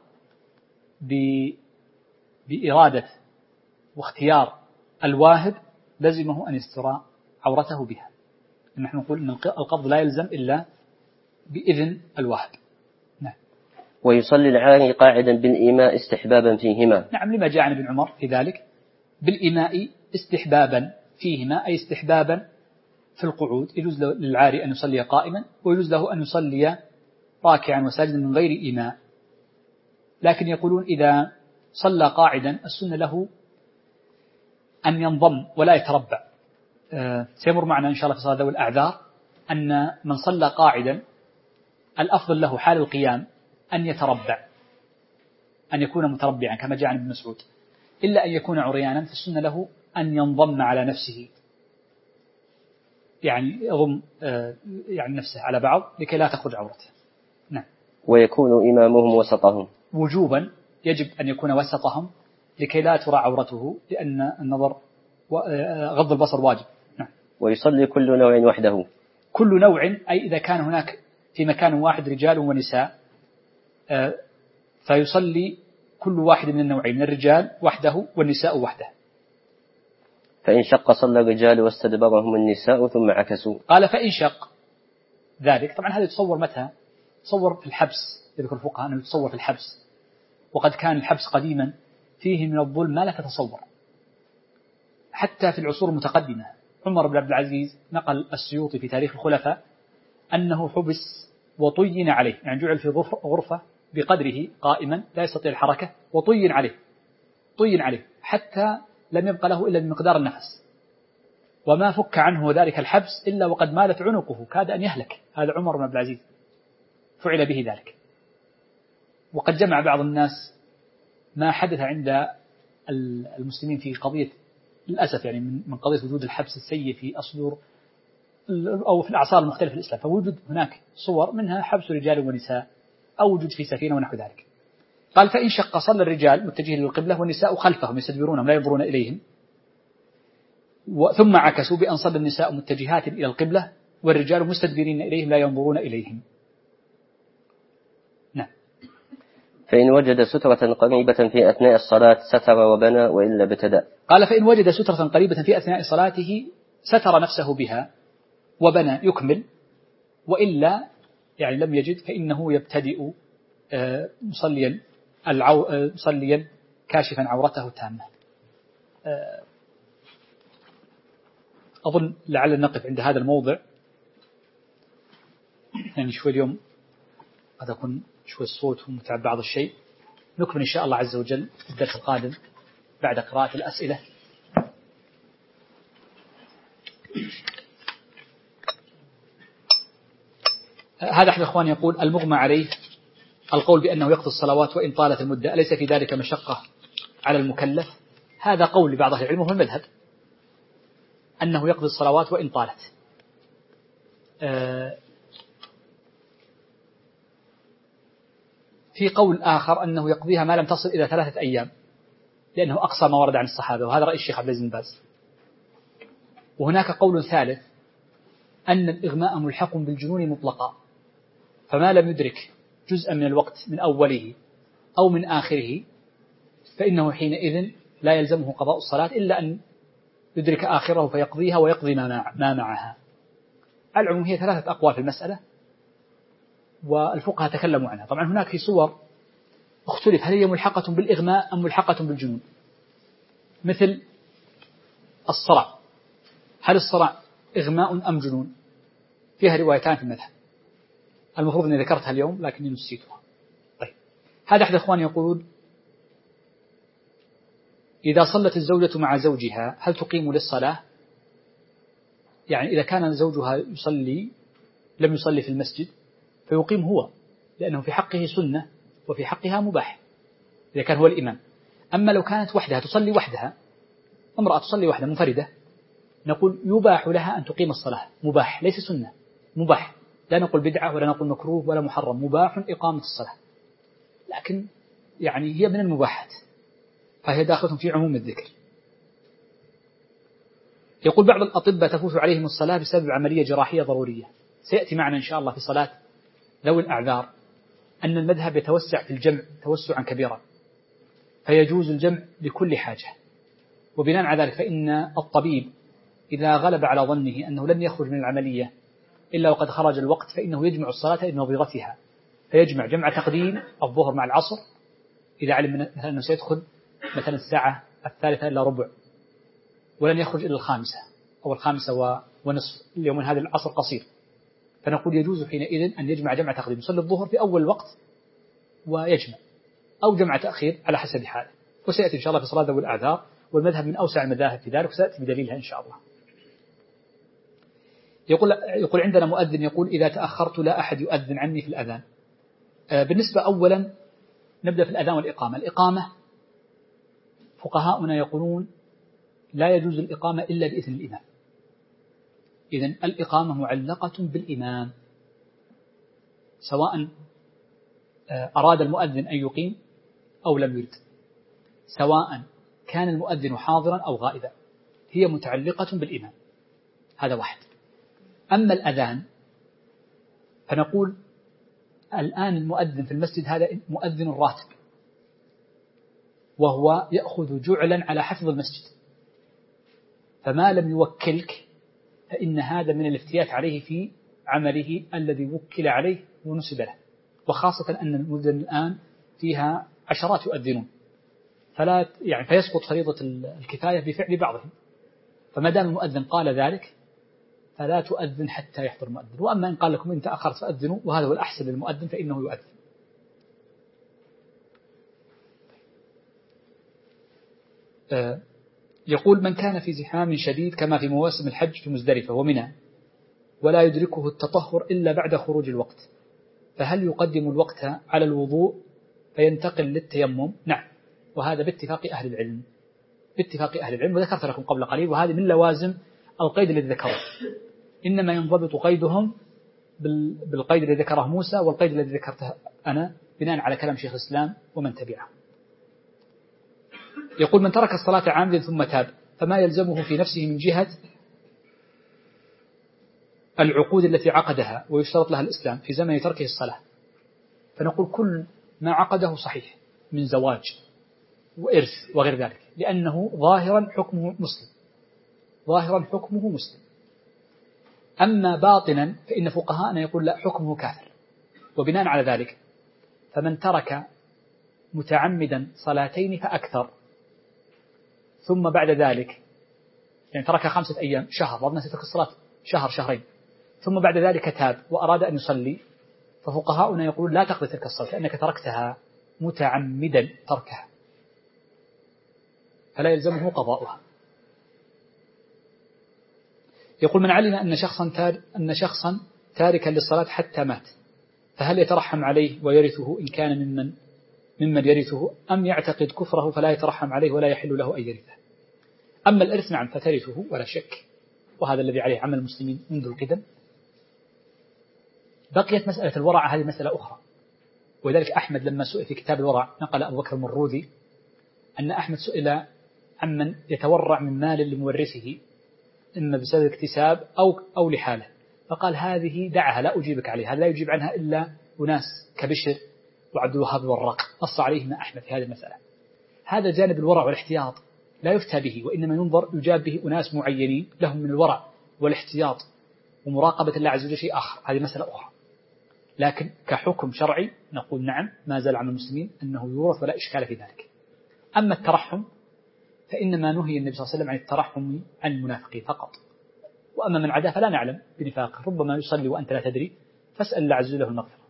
بإرادة واختيار الواهب لزمه أن يستر عورته بها. نحن نقول أن القبض لا يلزم إلا بإذن الواهب. نعم. ويصلي العاري قاعدا بالإيماء استحبابا فيهما. نعم، لما جاء عن ابن عمر في ذلك بالإيماء استحبابا فيهما، أي استحبابا في القعود، يجوز للعاري أن يصلي قائما ويجوز له أن يصلي راكعا وساجدا من غير إيماء. لكن يقولون إذا صلى قاعدا السنة له أن ينضم ولا يتربع. سيمر معنا إن شاء الله في صلاة ذوي الأعذار أن من صلى قاعدا الأفضل له حال القيام أن يتربع، أن يكون متربعا كما جاء عن ابن مسعود، إلا أن يكون عريانا فالسنة له أن ينضم على نفسه، يعني يضم يعني نفسه على بعض لكي لا تخرج عورته. نعم. ويكون إمامهم وسطهم، وجوبا يجب أن يكون وسطهم لكي لا ترى عورته، لأن النظر غض البصر واجب. نعم. ويصلي كل نوع وحده، كل نوع أي إذا كان هناك في مكان واحد رجال ونساء فيصلي كل واحد من النوعين، من الرجال وحده والنساء وحده. فإن شق صلى الرجال واستدبرهم النساء ثم عكسوا. قال فإن شق ذلك، طبعا هذا يتصور متى؟ يتصور في الحبس، يذكر الفقهاء أنه يتصور في الحبس، وقد كان الحبس قديما فيه من الظلم ما لا تتصور. حتى في العصور المتقدمة عمر بن عبد العزيز نقل السيوطي في تاريخ الخلفاء أنه حبس وطين عليه، يعني جعل في غرفة بقدره قائما لا يستطيع الحركة وطين عليه حتى لم يبقى له إلا بمقدار النفس، وما فك عنه ذلك الحبس إلا وقد مالت عنقه، كاد أن يهلك. هذا عمر بن عبد العزيز فعل به ذلك. وقد جمع بعض الناس ما حدث عند المسلمين في قضية للأسف يعني من قضية وجود الحبس السيء في الصدور أو في الأعصار المختلفة في الإسلام، فوجد هناك صور منها حبس رجال ونساء أو وجود في سفينة ونحو ذلك. قال فإن شق صلى الرجال متجهين للقبلة والنساء خلفهم يستدبرونهم لا ينظرون إليهم، ثم عكسوا بأن صلى النساء متجهات إلى القبلة والرجال مستدبرين إليهم لا ينظرون إليهم. نعم. فإن وجد سترة قريبة في أثناء الصلاة ستر وبنى وإلا ابتدأ. قال فإن وجد سترة قريبة في أثناء صلاته ستر نفسه بها وبنى يكمل، وإلا يعني لم يجد فإنه يبتدئ مصليا كاشفا عورته تامة. أظن لعل نقف عند هذا الموضع، يعني شوي اليوم قد أكون شوي الصوت ومتعب بعض الشيء. نكمل إن شاء الله عز وجل في الدرس القادم بعد قراءة الأسئلة. هذا أحد الأخوان يقول المغمى عليه القول بأنه يقضي الصلوات وإن طالت المدة، أليس في ذلك مشقة على المكلف؟ هذا قول لبعض أهل العلم وهو المذهب أنه يقضي الصلوات وإن طالت. في قول آخر أنه يقضيها ما لم تصل إلى 3 أيام، لأنه أقصى ما ورد عن الصحابة، وهذا رأي الشيخ عبد العزيز بن باز. وهناك قول ثالث أن الإغماء ملحق بالجنون مطلقا، فما لم يدرك جزءا من الوقت من أوله أو من آخره فإنه حينئذ لا يلزمه قضاء الصلاة إلا أن يدرك آخره فيقضيها ويقضي ما معها. العموم هي 3 أقوال في المسألة والفقهاء تكلموا عنها. طبعا هناك في صور اختلف هل هي ملحقة بالإغماء أم ملحقة بالجنون، مثل الصرع، هل الصرع إغماء أم جنون؟ فيها روايتان في المذهب، المفروض أني ذكرتها اليوم لكني نسيتها. طيب، هذا أحد الأخوان يقول إذا صلت الزوجة مع زوجها هل تقيم للصلاة؟ يعني إذا كان زوجها لم يصلي في المسجد فيقيم هو، لأنه في حقه سنة وفي حقها مباح إذا كان هو الإمام. أما لو كانت وحدها تصلي وحدها، امرأة تصلي وحدها منفردة، نقول يباح لها أن تقيم الصلاة، مباح ليس سنة، مباح، لا نقول بدعة ولا نقول مكروه ولا محرم، مباح إقامة الصلاة، لكن يعني هي من المباحات فهي داخلة في عموم الذكر. يقول بعض الأطباء تفوت عليهم الصلاة بسبب عملية جراحية ضرورية. سيأتي معنا إن شاء الله في صلاة ذوي الأعذار أن المذهب يتوسع في الجمع توسعا كبيرا، فيجوز الجمع لكل حاجة، وبناء على ذلك فإن الطبيب إذا غلب على ظنه أنه لن يخرج من العملية إلا وقد خرج الوقت فإنه يجمع الصلاة لنظيرتها، فيجمع جمع تقديم الظهر مع العصر إذا علم مثلا أنه سيدخل مثلا الساعة 3:45 ولن يخرج إلى 5 أو 5:30 اليوم، هذا العصر قصير، فنقول يجوز حينئذ أن يجمع جمع تقديم، يصلي الظهر في أول الوقت ويجمع، أو جمع تأخير على حسب حاله. وسيأتي إن شاء الله في صلاة ذوي الأعذار، والمذهب من أوسع المذاهب في ذلك وسيأتي بدليلها إن شاء الله. يقول عندنا مؤذن يقول إذا تأخرت لا أحد يؤذن عني في الأذان. بالنسبة أولا نبدأ في الأذان والإقامة. الإقامة فقهاؤنا يقولون لا يجوز الإقامة إلا بإذن الإمام، إذن الإقامة معلقة بالإمام، سواء أراد المؤذن أن يقيم أو لم يرد، سواء كان المؤذن حاضرا أو غائبا، هي متعلقة بالإمام. هذا واحد. أما الأذان فنقول الآن المؤذن في المسجد هذا مؤذن راتب، وهو يأخذ جعلا على حفظ المسجد، فما لم يوكلك فإن هذا من الافتيات عليه في عمله الذي وكل عليه ونسب له، وخاصة أن المدن الآن فيها عشرات يؤذنون، فيسقط فريضة الكفاية بفعل بعضهم. فما دام المؤذن قال ذلك فلا تؤذن حتى يحضر المؤذن، وأما إن قال لكم إن تأخرت فأذنوا وهذا هو الأحسن للمؤذن فإنه يؤذن. يقول من كان في زحام شديد كما في مواسم الحج في مزدلفة ومنى ولا يدركه التطهر إلا بعد خروج الوقت، فهل يقدم الوقت على الوضوء فينتقل للتيمم؟ نعم، وهذا باتفاق أهل العلم، وذكرت لكم قبل قليل، وهذه من لوازم القيد الذي ذكره، إنما ينضبط قيدهم بالقيد الذي ذكره موسى والقيد الذي ذكرته أنا بناء على كلام شيخ الإسلام ومن تبعه. يقول من ترك الصلاة عامدا ثم تاب فما يلزمه في نفسه من جهة العقود التي عقدها ويشترط لها الإسلام في زمن تركه الصلاة؟ فنقول كل ما عقده صحيح من زواج وإرث وغير ذلك، لأنه ظاهرا حكمه مسلم. أما باطنا فإن فقهاءنا يقول لا، حكمه كافر. وبناء على ذلك فمن ترك متعمدا صلاتين فأكثر ثم بعد ذلك ترك 5 أيام شهر، ظننا سترك الصلاة شهرين، ثم بعد ذلك تاب وأراد أن يصلي، ففقهاؤنا يقول لا تقضي تلك الصلاة لأنك تركتها متعمدا تركها، فلا يلزمه قضاؤها. يقول من علم أن شخصا تاركا للصلاة حتى مات فهل يترحم عليه ويرثه إن كان ممن يرثه، أم يعتقد كفره فلا يترحم عليه ولا يحل له أن يرثه؟ أما الإرث نعم فترثه ولا شك، وهذا الذي عليه عمل المسلمين منذ القدم. بقيت مسألة الورع، هذه مسألة أخرى، ولذلك أحمد لما سئل في كتاب الورع نقل أبو بكر المروذي أن أحمد سئل عمن يتورع من مال لمورثه إما بسبب اكتساب أو لحاله، فقال هذه دعها لا أجيبك عليها، هذا لا يجيب عنها إلا أناس كبشر وعبد الوهاب الوراق، نص عليهما أحمد في هذه المسألة. هذا جانب الورع والاحتياط لا يفتى به، وإنما يجاب به أناس معينين لهم من الورع والاحتياط ومراقبة الله عز وجل شيء آخر، هذه مسألة أخرى. لكن كحكم شرعي نقول نعم ما زال عن المسلمين أنه يورث ولا إشكال في ذلك. أما الترحم فإنما نهي النبي صلى الله عليه وسلم عن الترحم عن المنافقين فقط، وأما من عداه فلا نعلم بنفاقه، ربما يصلي وأنت لا تدري، فاسأل الله عز وجل له المغفرة.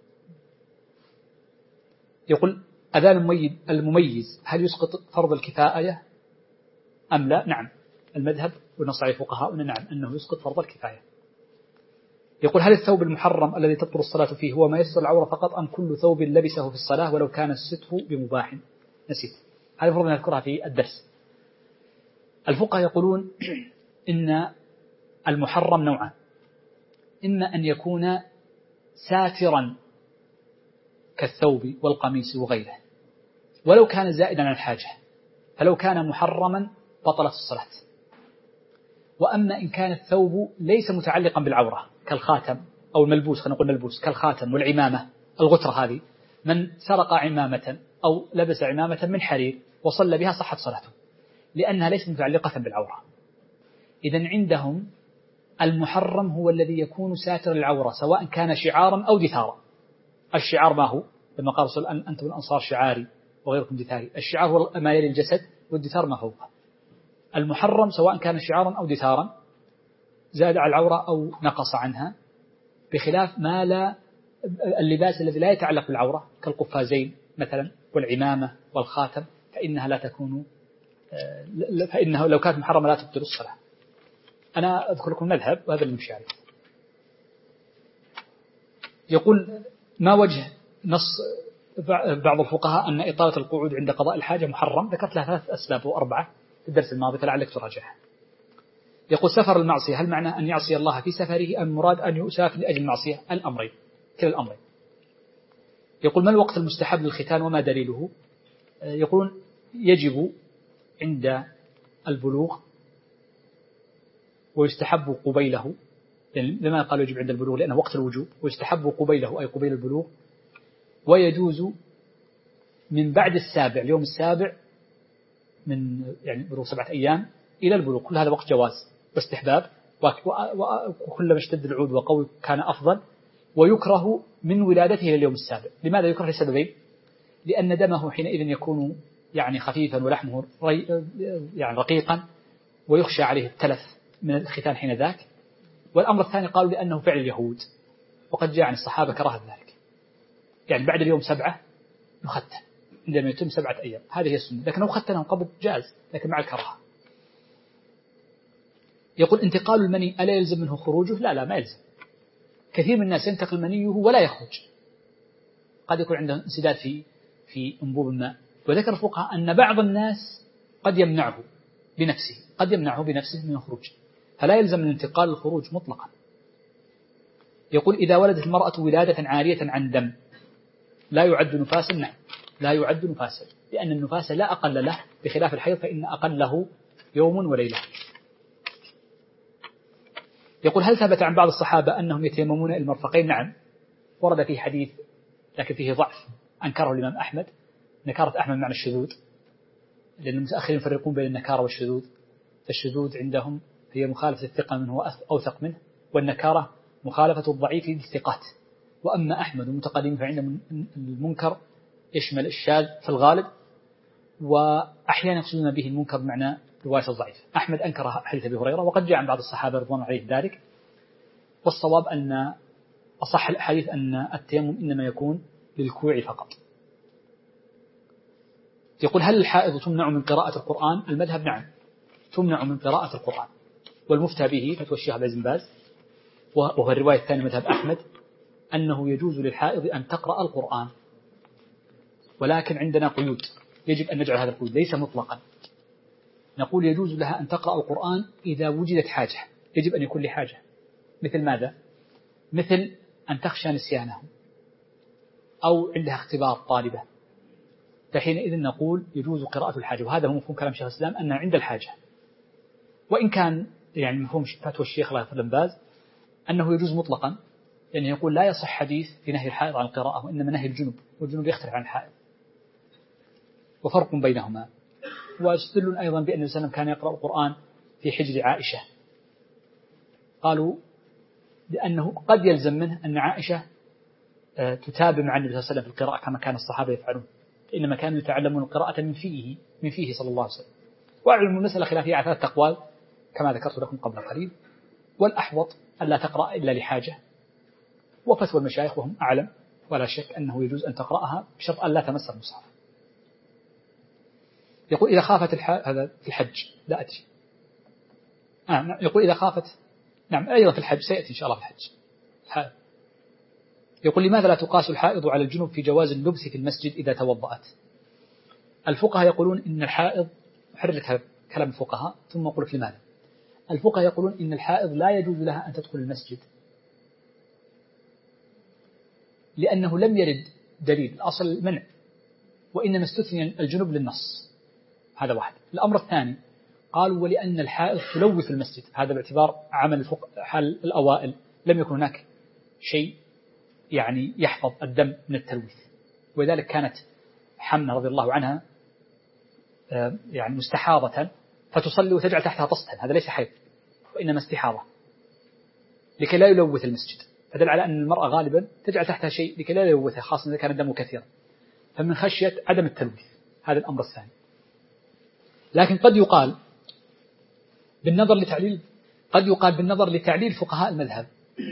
يقول أذان المميز هل يسقط فرض الكفاية أم لا؟ نعم، المذهب ونص عليه فقهاؤنا نعم أنه يسقط فرض الكفاية. يقول هل الثوب المحرم الذي تبطل الصلاة فيه هو ما يستر العورة فقط أم كل ثوب لبسه في الصلاة ولو كان الستر بمباح؟ نسيت، هذه المفروض نذكرها في الدرس. الفقهاء يقولون إن المحرم نوعان، إما أن يكون ساترا كالثوب والقميص وغيره ولو كان زائدا عن الحاجة، فلو كان محرما بطلت الصلاة. وأما إن كان الثوب ليس متعلقا بالعورة كالخاتم أو الملبوس، خلينا نقول ملبوس كالخاتم والعمامة الغترة، هذه من سرق عمامة أو لبس عمامة من حرير وصلى بها صحت صلاته لأنها ليست متعلقة بالعورة. إذن عندهم المحرم هو الذي يكون ساتر العورة سواء كان شعارا أو دثارا. الشعار ما هو؟ لما قال رسول أنتم الأنصار شعاري وغيركم دثاري، الشعار هو ما يلي الجسد والدثار ما فوقه. المحرم سواء كان شعارا أو دثارا زاد على العورة أو نقص عنها، بخلاف ما لا اللباس الذي لا يتعلق بالعورة كالقفازين مثلا والعمامة والخاتم فإنها لا تكون، فإنه لو كانت محرمة لا تبطل الصلاة. أنا أذكر لكم المذهب وهذا اللي نمشي عليه. يقول ما وجه نص بعض الفقهاء أن إطالة القعود عند قضاء الحاجة محرم؟ ذكرت لها 3 أسباب و4 في الدرس الماضي فلعلك تراجعها. يقول سفر المعصية هل معنى أن يعصي الله في سفره أم مراد أن يسافر لأجل المعصية؟ الأمرين، كلا الأمرين. يقول ما الوقت المستحب للختان وما دليله؟ يقولون يجب عند البلوغ ويستحب قبيله يعني لما قالوا يجب عند البلوغ لأنه وقت الوجوب، ويستحب قبيله أي قبيل البلوغ، ويجوز من بعد السابع، اليوم السابع من يعني بلوغ 7 أيام إلى البلوغ، كل هذا وقت جواز واستحباب، وكلما اشتد العود وقوي كان أفضل. ويكره من ولادته إلى اليوم السابع. لماذا يكره؟ لسببين: لأن دمه حينئذ يكون يعني خفيفا ولحمه يعني رقيقا، ويخشى عليه التلف من الختان حين ذاك. والأمر الثاني قالوا لأنه فعل اليهود، وقد جاء عن الصحابة كراهة ذلك، يعني بعد اليوم 7 يختن عندما يتم 7 أيام، هذه هي السنة. لكن لو ختنهم قبل جاز، لكن مع الكراهة. يقول: انتقال المني ألا يلزم منه خروجه؟ لا ما يلزم. كثير من الناس ينتقل منيه ولا يخرج، قد يكون عنده انسداد في أنبوب الماء. وذكر الفقهاء أن بعض الناس قد يمنعه بنفسه من الخروج، فلا يلزم من انتقال الخروج مطلقا. يقول: إذا ولدت المرأة ولادة عارية عن دم لا يعد نفاسا؟ نعم لا يعد نفاسا، لأن النفاس لا أقل له، بخلاف الحيض فإن أقله يوم وليلة. يقول: هل ثبت عن بعض الصحابة أنهم يتيممون المرفقين؟ نعم، ورد فيه حديث لكن فيه ضعف أنكره الإمام أحمد، نكارة أحمد معنى الشذوذ، لأن المتأخرين يفرقون بين النكارة والشذوذ. فالشذوذ عندهم هي مخالفة الثقة منه وأوثق منه، والنكارة مخالفة الضعيف للثقات. وأما أحمد المتقدم فعند المنكر يشمل الشاذ في الغالب، وأحيانا يقصدون به المنكر بمعنى رواية الضعيف. أحمد أنكر حديث أبي هريرة، وقد جاء عن بعض الصحابة رضوان عليه ذلك. والصواب أن أصح الحديث أن التيمم إنما يكون للكوع فقط. يقول: هل الحائض تمنع من قراءة القرآن؟ المذهب نعم، تمنع من قراءة القرآن، والمفتى به فتوى الشيخ عبد باز، وهو الرواية الثانية مذهب أحمد أنه يجوز للحائض أن تقرأ القرآن، ولكن عندنا قيود يجب أن نجعل هذا القيود ليس مطلقا. نقول يجوز لها أن تقرأ القرآن إذا وجدت حاجة، يجب أن يكون لحاجة. مثل ماذا؟ مثل أن تخشى نسيانه، أو عندها اختبار طالبة، فحينئذ نقول يجوز قراءة الحاجة. وهذا هو مفهوم كلام شيخ الإسلام أنها عند الحاجة. وإن كان يعني مفهوم فتوى الشيخ الله يغفر له باز أنه يجوز مطلقا، لأنه يقول لا يصح حديث في نهي الحائض عن القراءة، وإنما نهي الجنب، والجنب يختلف عن الحائض، وفرق بينهما. واستدلون أيضا بأن النبي صلى الله عليه وسلم كان يقرأ القرآن في حجر عائشة، قالوا لأنه قد يلزم منه أن عائشة تتابع مع النبي صلى الله عليه وسلم في القراءة كما كان الصحابة يفعلون، إنما كانوا يتعلمون القراءة من فيه صلى الله عليه وسلم. وأعلم المسألة خلافية على 3 أقوال كما ذكرت لكم قبل قليل، والأحوط ألا تقرأ إلا لحاجة، وفتوى المشايخ وهم أعلم ولا شك أنه يجوز أن تقرأها بشرط أن لا تمس المصحف. يقول: إذا خافت هذا في الحج لا أدري. يقول: إذا خافت، نعم أيضا في الحج سيأتي إن شاء الله في الحج. يقول: لماذا لا تقاس الحائض على الجنوب في جواز اللبس في المسجد إذا توضأت؟ الفقهاء يقولون إن الحائض، حرك هذا كلام الفقهاء ثم أقول لك لماذا. الفقهاء يقولون إن الحائض لا يجوز لها أن تدخل المسجد، لأنه لم يرد دليل، الأصل المنع، وإنما استثني الجنوب للنص. هذا واحد. الأمر الثاني قالوا: ولأن الحائض تلوث المسجد، هذا باعتبار عمل حال الأوائل لم يكن هناك شيء يعني يحفظ الدم من التلويث، ولذلك كانت حمنة رضي الله عنها يعني مستحاضة فتصلي وتجعل تحتها طستا، هذا ليس حيض وإنما استحاضة، لكي لا يلوث المسجد، فدل على أن المرأة غالبا تجعل تحتها شيء لكي لا يلوثها، خاصة إذا كان الدم كثيرا، فمن خشية عدم التلويث. هذا الأمر الثاني. لكن قد يقال بالنظر لتعليل فقهاء المذهب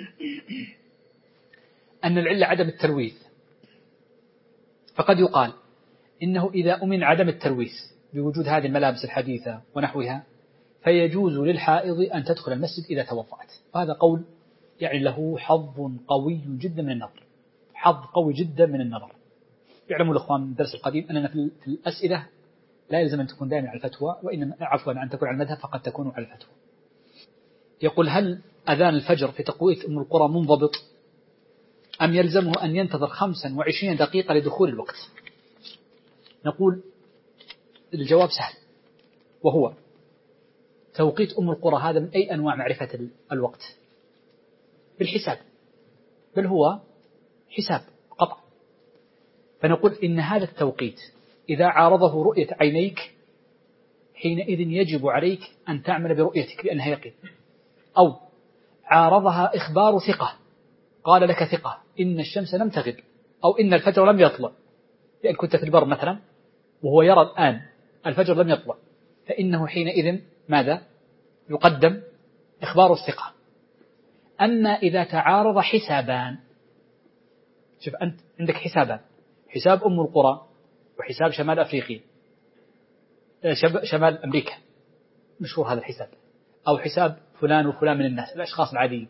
أن العلة عدم التلويث، فقد يقال إنه إذا أمن عدم التلويث بوجود هذه الملابس الحديثة ونحوها فيجوز للحائض أن تدخل المسجد إذا توضأت. وهذا قول يعني له حظ قوي جدا من النظر، حظ قوي جدا من النظر. يعلموا الأخوان من الدرس القديم أننا في الأسئلة لا يلزم أن تكون دائما على الفتوى، وإنما عفوا أن تكون على المذهب، فقد تكون على الفتوى. يقول: هل أذان الفجر في تقويت أم القرى منضبط أم يلزمه أن ينتظر 25 دقيقة لدخول الوقت؟ نقول الجواب سهل، وهو توقيت أم القرى هذا من أي أنواع معرفة الوقت، بالحساب، بل هو حساب قطع. فنقول إن هذا التوقيت إذا عارضه رؤية عينيك حينئذ يجب عليك أن تعمل برؤيتك لأنها يقين، أو عارضها إخبار ثقة قال لك ثقة إن الشمس لم تغب أو إن الفجر لم يطلع، لأن كنت في البر مثلا وهو يرى الآن الفجر لم يطلع، فإنه حينئذ ماذا يقدم؟ إخبار الثقة. أما إذا تعارض حسابان، شوف أنت عندك حسابان، حساب أم القرى وحساب شمال أفريقيا شمال أمريكا، مشهور هذا الحساب، أو حساب فلان وفلان من الناس الأشخاص العاديين،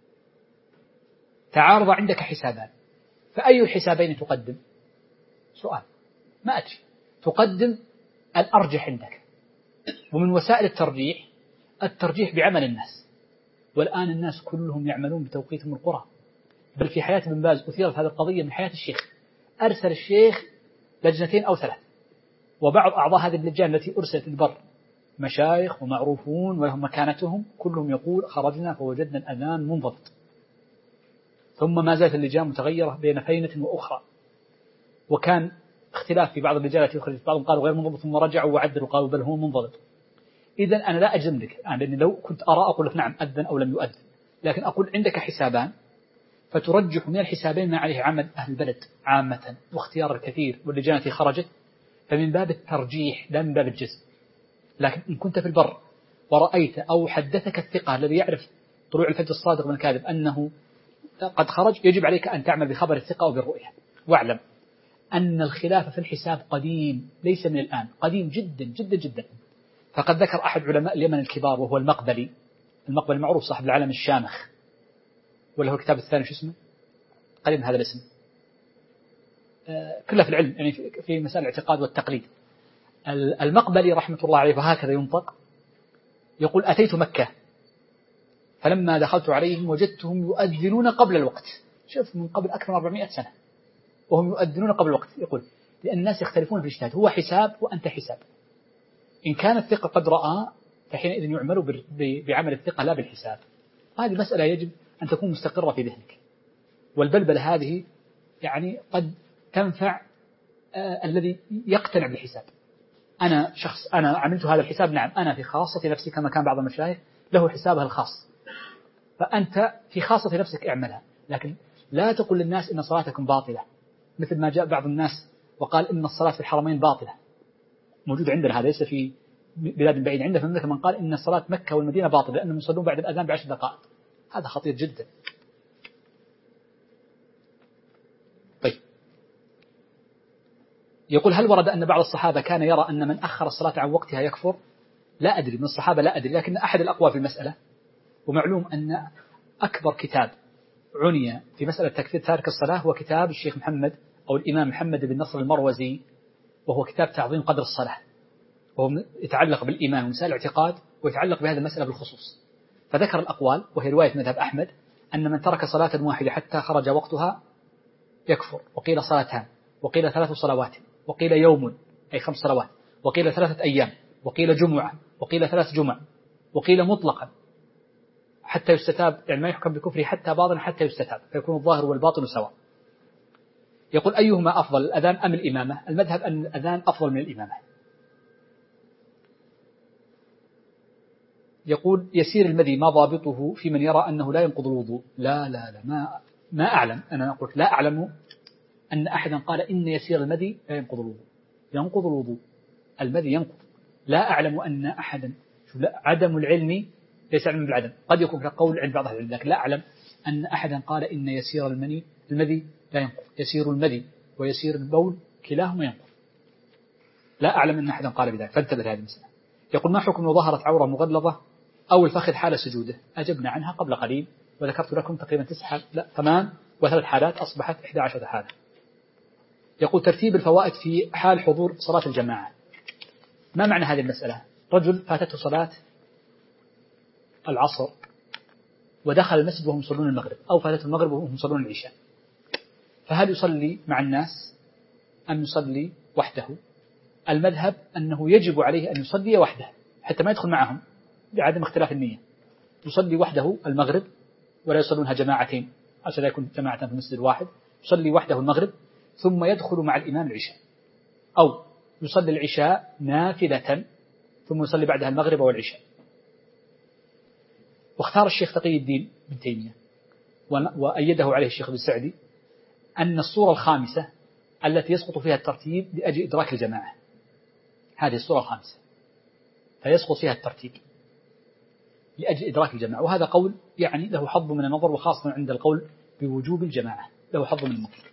تعارض عندك حسابان، فأي الحسابين تقدم؟ سؤال ما أدري. تقدم الأرجح عندك، ومن وسائل الترجيح بعمل الناس، والآن الناس كلهم يعملون بتوقيت أم القرى، بل في حياة ابن باز أثيرت هذه القضية من حياة الشيخ، أرسل الشيخ لجنتين أو 3، وبعض أعضاء هذه اللجان التي أرسلت البر مشايخ ومعروفون ولهم مكانتهم كلهم يقول خرجنا فوجدنا الأذان منضبط، ثم ما زالت اللجان متغيرة بين فينة وأخرى، وكان اختلاف في بعض اللجان التي أخرجت، بعضهم قالوا غير منضبط ثم رجعوا وعدلوا قالوا بل هو منضبط. إذن أنا لا أجزم لك، لأني لو كنت أرى أقول لك نعم أذن أو لم يؤذن، لكن أقول عندك حسابان فترجح من الحسابين ما عليه عمل أهل البلد عامة واختيار الكثير واللجان التي خرجت، فمن باب الترجيح لا من باب الجزم. لكن إن كنت في البر ورأيت أو حدثك الثقة الذي يعرف طلوع الفجر الصادق من الكاذب أنه قد خرج، يجب عليك أن تعمل بخبر الثقة أو بالرؤية. واعلم أن الخلاف في الحساب قديم ليس من الآن، قديم جدا جدا جدا. فقد ذكر أحد علماء اليمن الكبار وهو المقبلي معروف صاحب العلم الشامخ، وله الكتاب الثاني شو اسمه قريب هذا الاسم، كله في العلم يعني في مسائل الاعتقاد والتقليد. المقبلي رحمة الله عليه وهكذا ينطق، يقول أتيت مكة فلما دخلت عليهم وجدتهم يؤذنون قبل الوقت، شوف من قبل أكثر من 400 سنة وهم يؤذنون قبل الوقت. يقول لأن الناس يختلفون في الاجتهاد، هو حساب وأنت حساب، إن كان الثقة قد رأى فحينئذ يعمل بعمل الثقة لا بالحساب. هذه مسألة يجب أن تكون مستقرة في ذهنك، والبلبلة هذه يعني قد تنفع الذي يقتنع بالحساب. أنا شخص أنا عملت هذا الحساب، نعم أنا في خاصة نفسي كما كان بعض المشايخ له حسابها الخاص، فأنت في خاصة نفسك اعملها، لكن لا تقل للناس إن صلاتكم باطلة، مثل ما جاء بعض الناس وقال إن الصلاة في الحرمين باطلة. موجود عندنا هذا، ليس في بلاد بعيدة، عندنا في المملكة من قال إن صلاة مكة والمدينة باطلة لأنهم يصلون بعد الأذان ب10 دقائق. هذا خطير جدا. طيب يقول هل ورد أن بعض الصحابة كان يرى أن من أخر الصلاة عن وقتها يكفر؟ لا أدري، من الصحابة لا أدري، لكن أحد الأقوال في المسألة، ومعلوم أن أكبر كتاب عني في مسألة تكفير تارك الصلاة هو كتاب الشيخ محمد أو الإمام محمد بن نصر المروزي، وهو كتاب تعظيم قدر الصلاة، وهو يتعلق بالإيمان ومسائل الاعتقاد ويتعلق بهذه المسألة بالخصوص. فذكر الأقوال، وهي رواية مذهب أحمد، أن من ترك صلاة واحدة حتى خرج وقتها يكفر، وقيل صلاتان، وقيل 3 صلوات، وقيل يوم أي 5 صلوات، وقيل 3 أيام، وقيل جمعة، وقيل 3 جمع، وقيل مطلقا حتى يستتاب، يعني ما يحكم بكفره حتى باطنا حتى يستتاب، فيكون الظاهر والباطن سواء. يقول أيهما أفضل، الأذان أم الإمامة؟ المذهب أن الأذان أفضل من الإمامة. يقول يسير المذي ما ضابطه في من يرى أنه لا ينقض الوضوء؟ لا ما أعلم، أنا أقول لا أعلم أن أحدا قال إن يسير المذي لا ينقض الوضوء. ينقض الوضوء، المذي ينقض. لا أعلم أن أحدا، عدم العلم ليس علم بالعدم، قد يكون كقول عند بعض العلم، لكن لا أعلم أن أحدا قال إن يسير المذي لا ينقض. يسير المذي ويسير البول كلاهما ينقض، لا أعلم أن أحدا قال بذلك، فانتبه لهذه المسألة. يقول ما حكم لو ظهرت عورة مغلظة أو الفخذ حال سجوده؟ أجبنا عنها قبل قليل وذكرت لكم تقريبا 8 و3 حالات أصبحت 11 حالة. يقول ترتيب الفوائد في حال حضور صلاة الجماعة. ما معنى هذه المسألة؟ رجل فاتته صلاة العصر ودخل المسجد وهم يصلون المغرب، أو فاتته المغرب وهم يصلون العشاء، فهل يصلي مع الناس أم يصلي وحده؟ المذهب أنه يجب عليه أن يصلي وحده حتى ما يدخل معهم بعدم اختلاف النية. يصلي وحده المغرب ولا يصلونها جماعتين عشان لا يكون جماعة في المسجد الواحد، يصلي وحده المغرب ثم يدخل مع الإمام العشاء، أو يصلي العشاء نافلة ثم يصلي بعدها المغرب والعشاء. واختار الشيخ تقي الدين بن تيمية وأيده عليه الشيخ ابن سعدي أن الصورة الخامسة التي يسقط فيها الترتيب لأجل إدراك الجماعة، هذه الصورة الخامسة فيسقط فيها الترتيب لأجل إدراك الجماعة، وهذا قول يعني له حظ من النظر، وخاصة عند القول بوجوب الجماعة له حظ من النظر.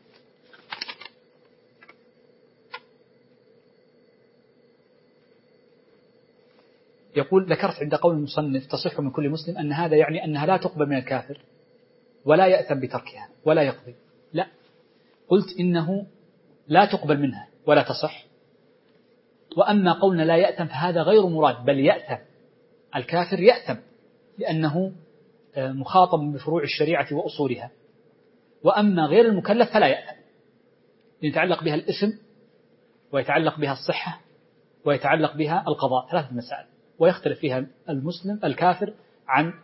يقول ذكرت عند قول المصنف تصح من كل مسلم أن هذا يعني أنها لا تقبل من الكافر ولا يأثم بتركها ولا يقضي، لا، قلت إنه لا تقبل منها ولا تصح. وأما قولنا لا يأثم فهذا غير مراد، بل يأثم، الكافر يأثم لأنه مخاطب بفروع الشريعة وأصولها. وأما غير المكلف فلا يأثم، يتعلق بها الإثم ويتعلق بها الصحة ويتعلق بها القضاء، ثلاثة مسائل، ويختلف فيها المسلم الكافر عن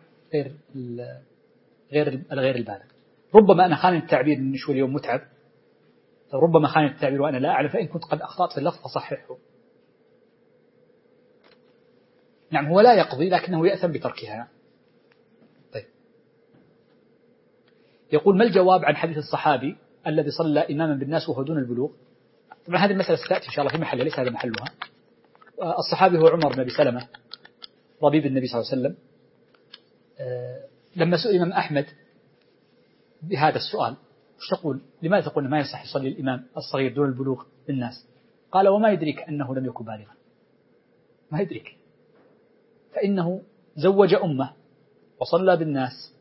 غير البالغ. ربما أنا خاني التعبير من شوي اليوم متعب، ربما خاني التعبير وأنا لا أعلم، فإن كنت قد أخطأت في اللفظ فصححه. نعم هو لا يقضي لكنه يأثم بتركها. طيب. يقول ما الجواب عن حديث الصحابي الذي صلى إماما بالناس وهو دون البلوغ؟ طبعا هذه المسألة ستأتي إن شاء الله في محلها، ليس هذا محلها. الصحابي هو عمر بن أبي سلمة ربيب النبي صلى الله عليه وسلم. لما سئل الإمام أحمد بهذا السؤال وش تقول، لماذا تقول ما يصح يصلي الإمام الصغير دون البلوغ بالناس؟ قال وما يدريك أنه لم يكن بالغا، ما يدريك، فإنه زوج أمه وصلى بالناس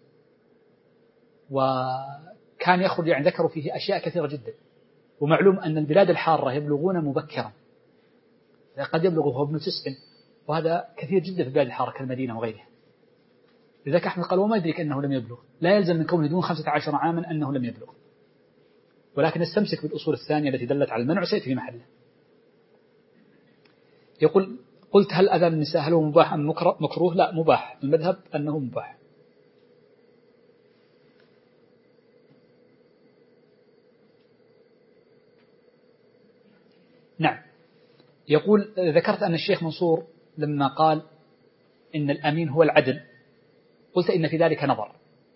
وكان يخرج يعني ذكروا فيه أشياء كثيرة جدا. ومعلوم أن البلاد الحارة يبلغون مبكرا، قد يبلغ هو ابن 9، وهذا كثير جدا في البلاد الحارة كالمدينة وغيرها. لذلك أحمد قال وما يدريك أنه لم يبلغ، لا يلزم من كونه دون 15 عاما أنه لم يبلغ، ولكن استمسك بالأصول الثانية التي دلت على المنع سيأتي في محله. يقول قلت هل أذان النساء هل هو مباح أم مكروه؟ لا، مباح، المذهب أنه مباح. نعم. يقول ذكرت أن الشيخ منصور لما قال إن الأمين هو العدل، قلت إن في ذلك نظر،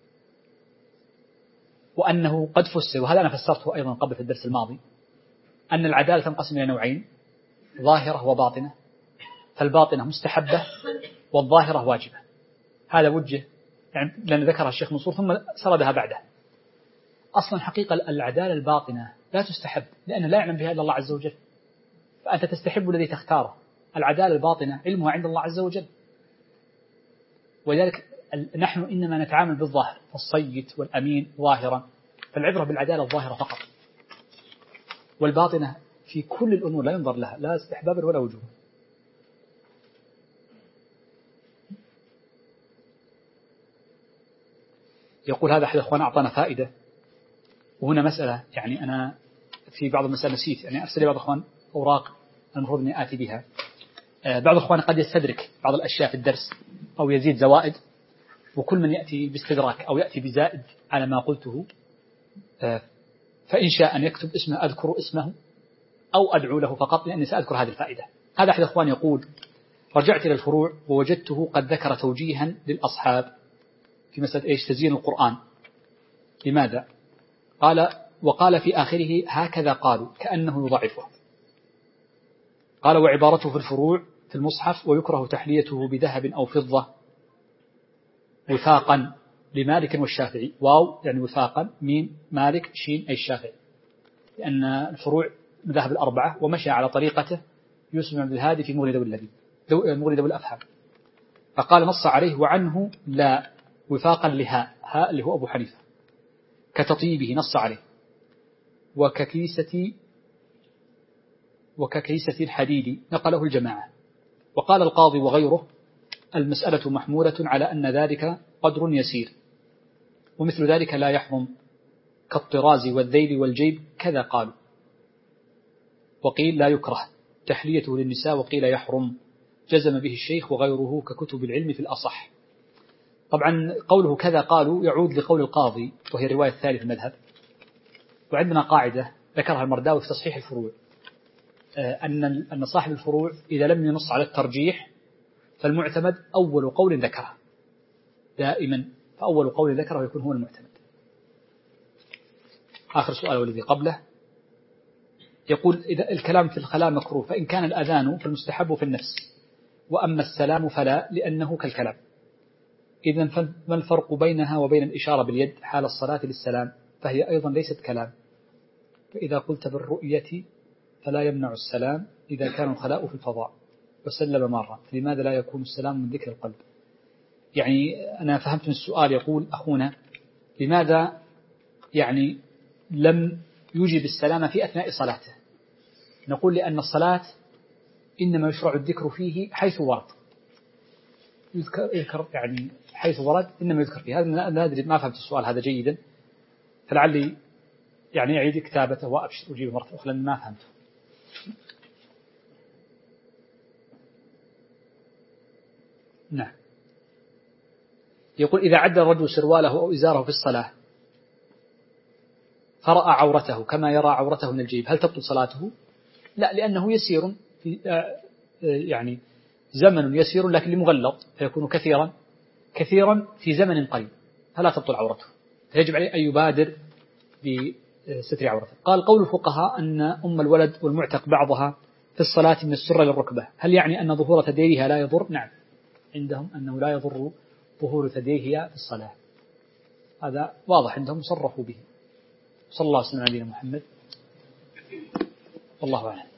وأنه قد فسر، وهذا أنا فسرته أيضا قبل في الدرس الماضي، أن العدالة تنقسم إلى نوعين، ظاهرة وباطنة، فالباطنة مستحبة والظاهرة واجبة. هذا وجه يعني لأن ذكرها الشيخ منصور ثم سردها بعده. أصلا حقيقة العدالة الباطنة لا تستحب لأنه لا يعلم بها إلا الله عز وجل، فأنت تستحب الذي تختاره. العدالة الباطنة علمها عند الله عز وجل، ولذلك نحن إنما نتعامل بالظاهر، فالصيت والأمين ظاهرا، فالعبرة بالعدالة الظاهرة فقط، والباطنة في كل الأمور لا ينظر لها لا استحبابا ولا وجوبا. يقول هذا أحد أخوان أعطانا فائدة، وهنا مسألة يعني أنا في بعض المسائل نسيت، يعني أرسل لي بعض الأخوان أوراق المفروض أني آتي بها. بعض الأخوان قد يستدرك بعض الأشياء في الدرس أو يزيد زوائد، وكل من يأتي باستدراك أو يأتي بزائد على ما قلته فإن شاء أن يكتب اسمه أذكر اسمه أو أدعو له فقط، لأني سأذكر هذه الفائدة. هذا أحد الأخوان يقول رجعت إلى الفروع ووجدته قد ذكر توجيها للأصحاب في مسألة إيش تزيين القرآن. لماذا؟ قال وقال في آخره هكذا قالوا كأنه يضعفه. قال وعبارته في الفروع في المصحف ويكره تحليته بذهب أو فضة وثاقا لمالك والشافعي، واو يعني وثاقا، ميم مالك، شين أي الشافعي، لأن الفروع مذاهب الأربعة ومشى على طريقته يوسف بن الهادي في مغري ذوي الأفهام. فقال نص عليه وعنه لا وفاقا لهاء، هاء اللي هو أبو حنيفة، كتطيبه نص عليه، وككيسة الحديد نقله الجماعة. وقال القاضي وغيره المسألة محمولة على أن ذلك قدر يسير، ومثل ذلك لا يحرم كالطراز والذيل والجيب كذا قالوا. وقيل لا يكره تحليته للنساء، وقيل يحرم، جزم به الشيخ وغيره ككتب العلم في الأصح. طبعا قوله كذا قالوا يعود لقول القاضي وهي الرواية الثالثة في المذهب. وعندنا قاعدة ذكرها المرداوي في تصحيح الفروع أن صاحب الفروع إذا لم ينص على الترجيح فالمعتمد أول قول ذكره دائما، فأول قول ذكره يكون هو المعتمد. آخر سؤال والذي قبله يقول إذا الكلام في الخلاء مكروه فإن كان الأذان فالمستحب في النفس، وأما السلام فلا لأنه كالكلام. إذن ما الفرق بينها وبين الإشارة باليد حال الصلاة للسلام؟ فهي أيضا ليست كلام. فإذا قلت بالرؤية فلا يمنع السلام إذا كان الخلاء في الفضاء وسلم مرة، فلماذا لا يكون السلام من ذكر القلب؟ يعني أنا فهمت من السؤال يقول أخونا لماذا يعني لم يجب السلام في أثناء صلاته؟ نقول لأن الصلاة إنما يشرع الذكر فيه حيث ورد، يذكر يعني حيث ورد إنما يذكر فيه. هذا لا أدري ما فهمت السؤال هذا جيدا، فلعلي يعني أعيد كتابته وأبشر أجيب مرة أخرى لأن ما فهمته. نعم. يقول إذا عد الرجل سرواله أو إزاره في الصلاة فرأى عورته كما يرى عورته من الجيب، هل تبطل صلاته؟ لا، لأنه يسير في يعني زمن يسير لكن لمغلط فيكون كثيرا في زمن قليل، فلا تبطل عورته، فيجب عليه أن يبادر بستر عورته. قال قول الفقهاء أن أم الولد والمعتق بعضها في الصلاة من السرة للركبة، هل يعني أن ظهور ثدييها لا يضر؟ نعم، عندهم أنه لا يضر ظهور ثدييها في الصلاة، هذا واضح عندهم صرفوا به. صلى الله عليه وسلم على نبينا محمد، والله أعلم.